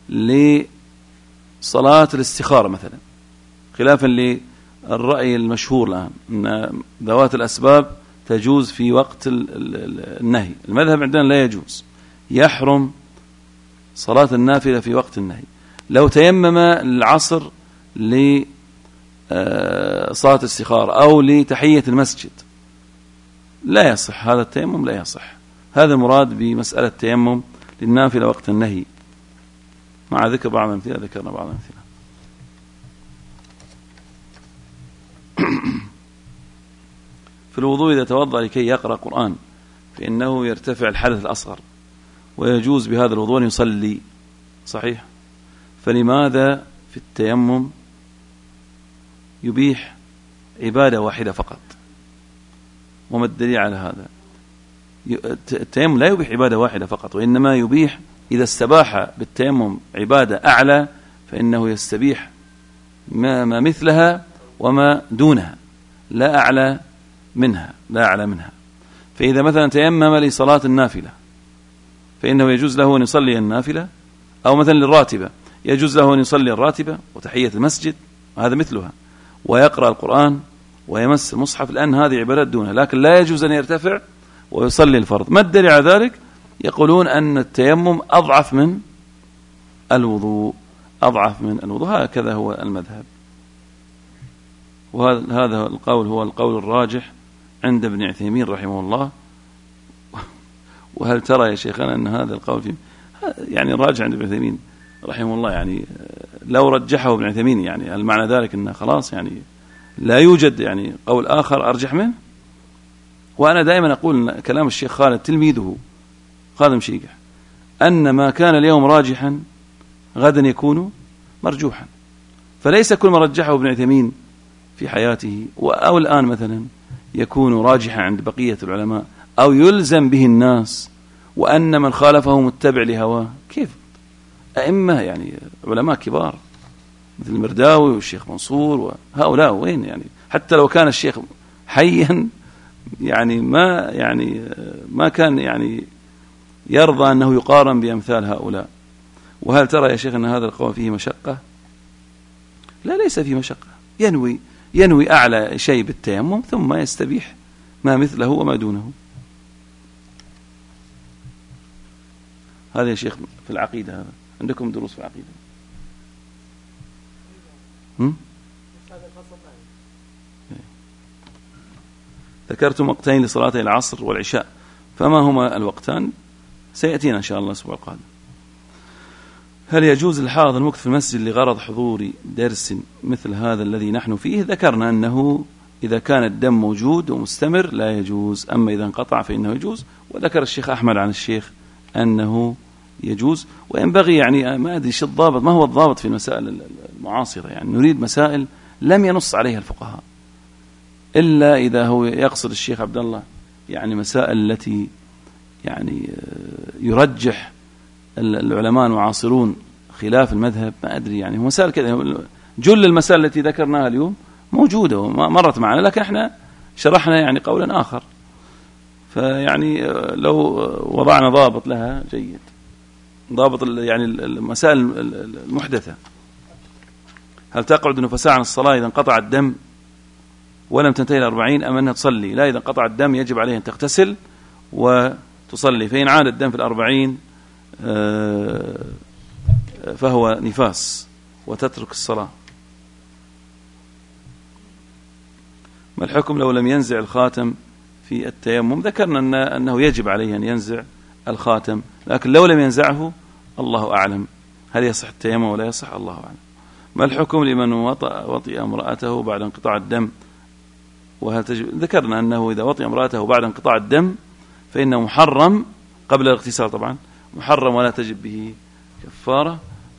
لصلاة الاستخارة مثلا، خلافا للرأي المشهور الآن أن ذوات الأسباب تجوز في وقت النهي، المذهب عندنا لا يجوز، يحرم صلاة النافلة في وقت النهي. لو تيمم العصر لصلاة الاستخارة أو لتحية المسجد لا يصح هذا التيمم، لا يصح. هذا المراد بمسألة التيمم للنافلة وقت النهي، مع ذكر بعض الأمثلة. ذكرنا بعض الأمثلة. في الوضوء إذا توضأ لكي يقرأ قرآن فإنه يرتفع الحدث الأصغر ويجوز بهذا الوضوء أن يصلي، صحيح. فلماذا في التيمم يبيح عبادة واحدة فقط؟ وما الدليل على هذا؟ التيمم لا يبيح عبادة واحدة فقط، وإنما يبيح إذا استباح بالتيمم عبادة أعلى فإنه يستبيح ما مثلها وما دونها، لا أعلى منها. فإذا مثلا تيمم لصلاة النافلة فإنه يجوز له أن يصلي النافلة، أو مثلا للراتبة يجوز له أن يصلي الراتبة وتحية المسجد، وهذا مثلها، ويقرأ القرآن ويمس المصحف، لأن هذه عبادات دونها، لكن لا يجوز أن يرتفع ويصلي الفرض. ما الدليل على ذلك؟ يقولون أن التيمم أضعف من الوضوء، هكذا هو المذهب، وهذا القول هو القول الراجح عند ابن عثيمين رحمه الله. وهل ترى يا شيخنا أن هذا القول فيه يعني راجع عند ابن عثيمين رحمه الله، يعني لو رجحه ابن عثيمين يعني هل معنى ذلك أنه خلاص يعني لا يوجد يعني قول آخر أرجح منه؟ وأنا دائما أقول كلام الشيخ خالد تلميذه خادم شيقح، أن ما كان اليوم راجحا غدا يكون مرجوحا، فليس كل ما رجحه ابن عثيمين في حياته أو الآن مثلا يكون راجحا عند بقية العلماء أو يلزم به الناس، وأن من خالفه متبع لهواه. كيف؟ أئمة يعني علماء كبار مثل المرداوي والشيخ منصور وهؤلاء وين يعني، حتى لو كان الشيخ حيا يعني ما كان يعني يرضى أنه يقارن بأمثال هؤلاء. وهل ترى يا شيخ أن هذا القول فيه مشقة؟ لا، ليس فيه مشقة. ينوي أعلى شيء بالتيمم ثم يستبيح ما مثله وما دونه. هذا يا شيخ في العقيدة، هذا عندكم دروس في العقيدة؟ ذكرتم وقتين لصلاتي العصر والعشاء، فما هما الوقتان؟ سيأتينا إن شاء الله الأسبوع القادم. هل يجوز الحاضر المكث في المسجد لغرض حضور درس مثل هذا الذي نحن فيه؟ ذكرنا أنه إذا كان الدم موجود ومستمر لا يجوز، أما إذا انقطع فإنه يجوز. وذكر الشيخ أحمد عن الشيخ أنه يجوز. وينبغي يعني ما أدري شو الضابط، ما هو الضابط في المسائل المعاصرة؟ يعني نريد مسائل لم ينص عليها الفقهاء، إلا إذا هو يقصد الشيخ عبد الله يعني مسائل التي يعني يرجح العلماء المعاصرون خلاف المذهب. ما أدري يعني مسائل كذا، جل المسائل التي ذكرناها اليوم موجودة ومرت معنا، لكن احنا شرحنا يعني قولا آخر. فيعني لو وضعنا ضابط لها جيد، ضابط يعني المسائل المحدثة. هل تقعد نفساء عن الصلاة إذا انقطع الدم ولم تنتهي 40 أم أنها تصلي؟ لا، إذا انقطع الدم يجب عليه أن تغتسل وتصلي، فإن عاد الدم في 40 فهو نفاس وتترك الصلاة. ما الحكم لو لم ينزع الخاتم في التيمم؟ ذكرنا أنه يجب عليه أن ينزع الخاتم، لكن لو لم ينزعه الله أعلم هل يصح التيمم ولا يصح، الله أعلم. ما الحكم لمن وطئ امرأته بعد انقطاع الدم وهل تجب؟ ذكرنا أنه إذا وطئ امرأته بعد انقطاع الدم فإنه محرم قبل الاغتسال، طبعا محرم ولا تجب به كفارة،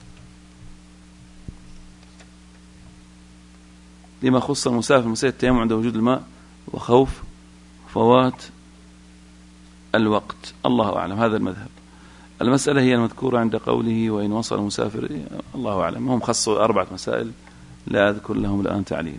لما خص المسافر مسير التيمم عند وجود الماء وخوف فوات الوقت، الله أعلم. هذا المذهب. المسألة هي المذكورة عند قوله وإن وصل المسافر، الله أعلم. هم خصوا 4 مسائل لا أذكر لهم الآن تعليل.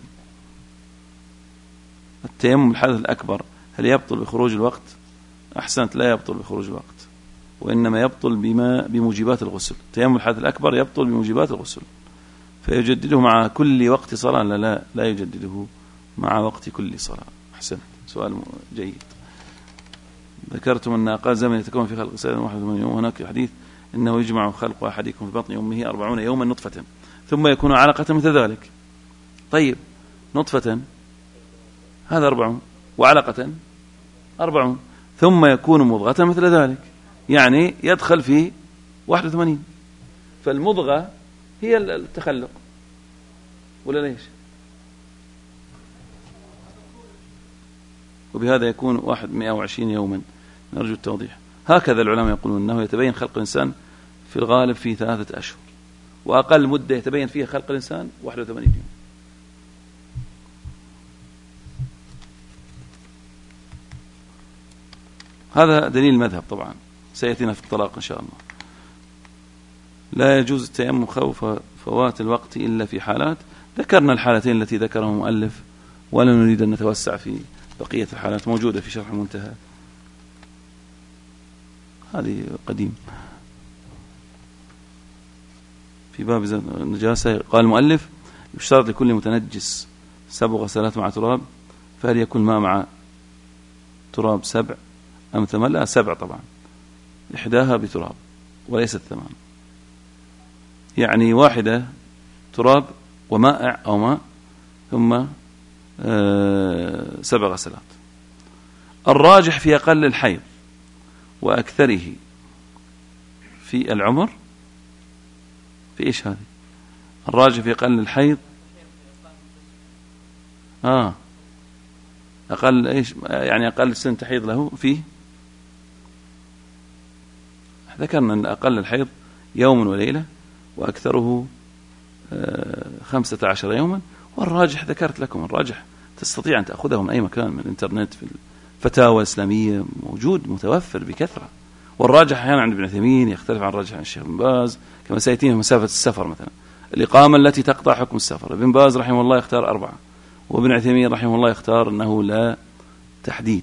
التيمم الحدث الأكبر هل يبطل بخروج الوقت؟ أحسنت، لا يبطل بخروج الوقت، وإنما يبطل بموجبات الغسل. التيمم الحدث الأكبر يبطل بموجبات الغسل، فيجدده مع كل وقت صلاة؟ لا يجدده مع وقت كل صلاة. أحسنت، سؤال جيد. ذكرتم أن أقل زمن يتكون في خلق سيدنا 81 يوم، هناك حديث إنه يجمع خلق أحدكم في بطن أمه 40 يوما نطفة ثم يكون علقة مثل ذلك. طيب نطفة هذا 40، وعلقة 40، ثم يكون مضغة مثل ذلك، يعني يدخل في 81. فالمضغة هي التخلق ولا ليش؟ وبهذا يكون 120 يوما. نرجو التوضيح. هكذا العلماء يقولون أنه يتبين خلق الإنسان في الغالب في 3 أشهر، وأقل مدة يتبين فيها خلق الإنسان 81 يوم. هذا دليل المذهب، طبعا سيأتينا في الطلاق إن شاء الله. لا يجوز التيمم خوف فوات الوقت إلا في حالات. ذكرنا الحالتين التي ذكرها المؤلف ولا نريد أن نتوسع في بقية الحالات، موجودة في شرح المنتهى، هذه قديم. في باب النجاسة قال المؤلف يشترط لكل متنجس 7 غسلات مع تراب، فهل يكون ماء مع تراب 7 أم 8؟ لا 7 طبعا، إحداها بتراب وليست 8، يعني واحدة تراب ومائع أو ماء ثم 7 غسلات. الراجح في أقل الحيض وأكثره في العمر، في إيش هذه؟ الراجح في أقل الحيض أقل إيش يعني؟ أقل سن تحيض له فيه، ذكرنا أن أقل الحيض يوم وليلة وأكثره 15 يوما. والراجح ذكرت لكم، الراجح تستطيع أن تأخذه من أي مكان، من الإنترنت، في الفتاوى الإسلامية موجود متوفر بكثرة. والراجح أحيانا عند ابن عثيمين يختلف عن الراجح عن الشيخ بن باز، كما سيأتينا مسافة السفر مثلا، الإقامة التي تقطع حكم السفر. ابن باز رحمه الله يختار 4، وابن عثيمين رحمه الله يختار أنه لا تحديد.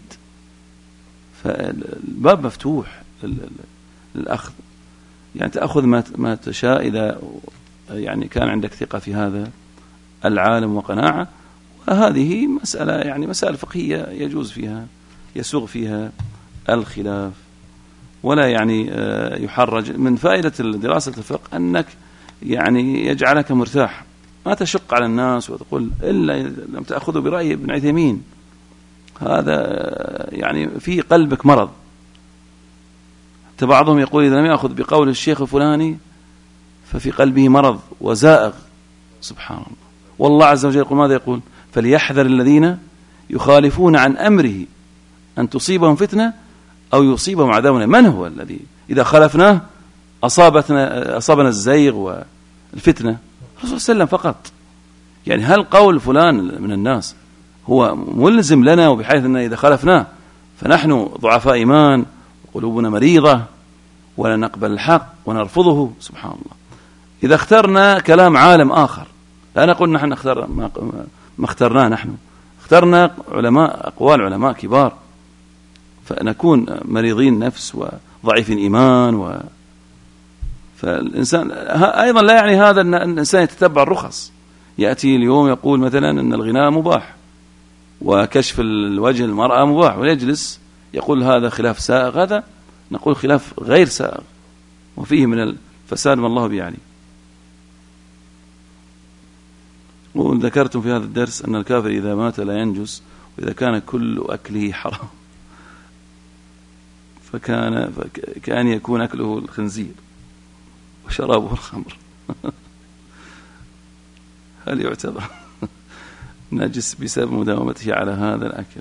فالباب مفتوح للأخذ، يعني تأخذ ما تشاء إذا يعني كان عندك ثقة في هذا العالم وقناعة. وهذه مسألة يعني مسائل فقهية يجوز فيها يسوغ فيها الخلاف، ولا يعني يحرج. من فائدة دراسة الفقه أنك يعني يجعلك مرتاح، ما تشق على الناس وتقول إلا لم تأخذوا برأي ابن عثيمين، هذا يعني في قلبك مرض. حتى بعضهم يقول إذا لم يأخذ بقول الشيخ الفلاني ففي قلبه مرض وزائغ. سبحان الله. والله عز وجل يقول ماذا يقول؟ فليحذر الذين يخالفون عن أمره أن تصيبهم فتنة أو يصيبهم عذاب. من هو الذي إذا خالفناه أصابنا الزيغ والفتنة؟ الرسول صلى الله عليه وسلم فقط. يعني هل قول فلان من الناس هو ملزم لنا، وبحيث أن إذا خالفناه فنحن ضعفاء إيمان وقلوبنا مريضة ولا نقبل الحق ونرفضه؟ سبحان الله. إذا اخترنا كلام عالم آخر، لا نقول نحن نختار ما اخترناه، نحن اخترنا علماء، أقوال علماء كبار، فنكون مريضين نفس وضعيفين إيمان. فالإنسان أيضا لا يعني هذا أن الإنسان يتتبع الرخص، يأتي اليوم يقول مثلا أن الغناء مباح وكشف الوجه المرأة مباح، ويجلس يقول هذا خلاف سائغ. هذا نقول خلاف غير سائغ وفيه من الفساد ما الله بيعني. وذكرتم في هذا الدرس أن الكافر إذا مات لا ينجس، وإذا كان كل أكله حرام فكان يكون أكله الخنزير وشرابه الخمر. هل يعتبر نجس بسبب مداومته على هذا الأكل؟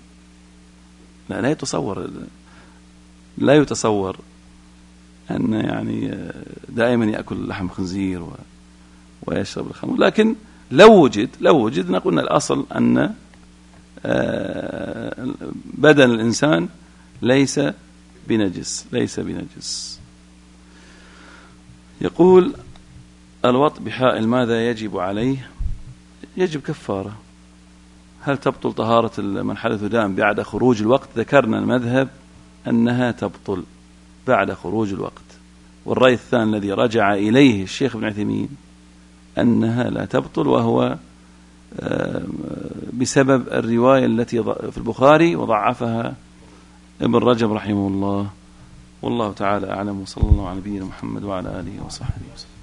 لا يتصور أن يعني دائما يأكل لحم خنزير ويشرب الخمر. لكن لو وجد نقول الأصل أن بدن الإنسان ليس بنجس. يقول الوط بحائل ماذا يجب عليه؟ يجب كفارة. هل تبطل طهارة من حدث دام بعد خروج الوقت؟ ذكرنا المذهب أنها تبطل بعد خروج الوقت، والرأي الثاني الذي رجع إليه الشيخ ابن عثيمين أنها لا تبطل، وهو بسبب الرواية التي في البخاري وضعفها ابن رجب رحمه الله. والله تعالى أعلم، وصلى الله على نبينا محمد وعلى آله وصحبه وسلم.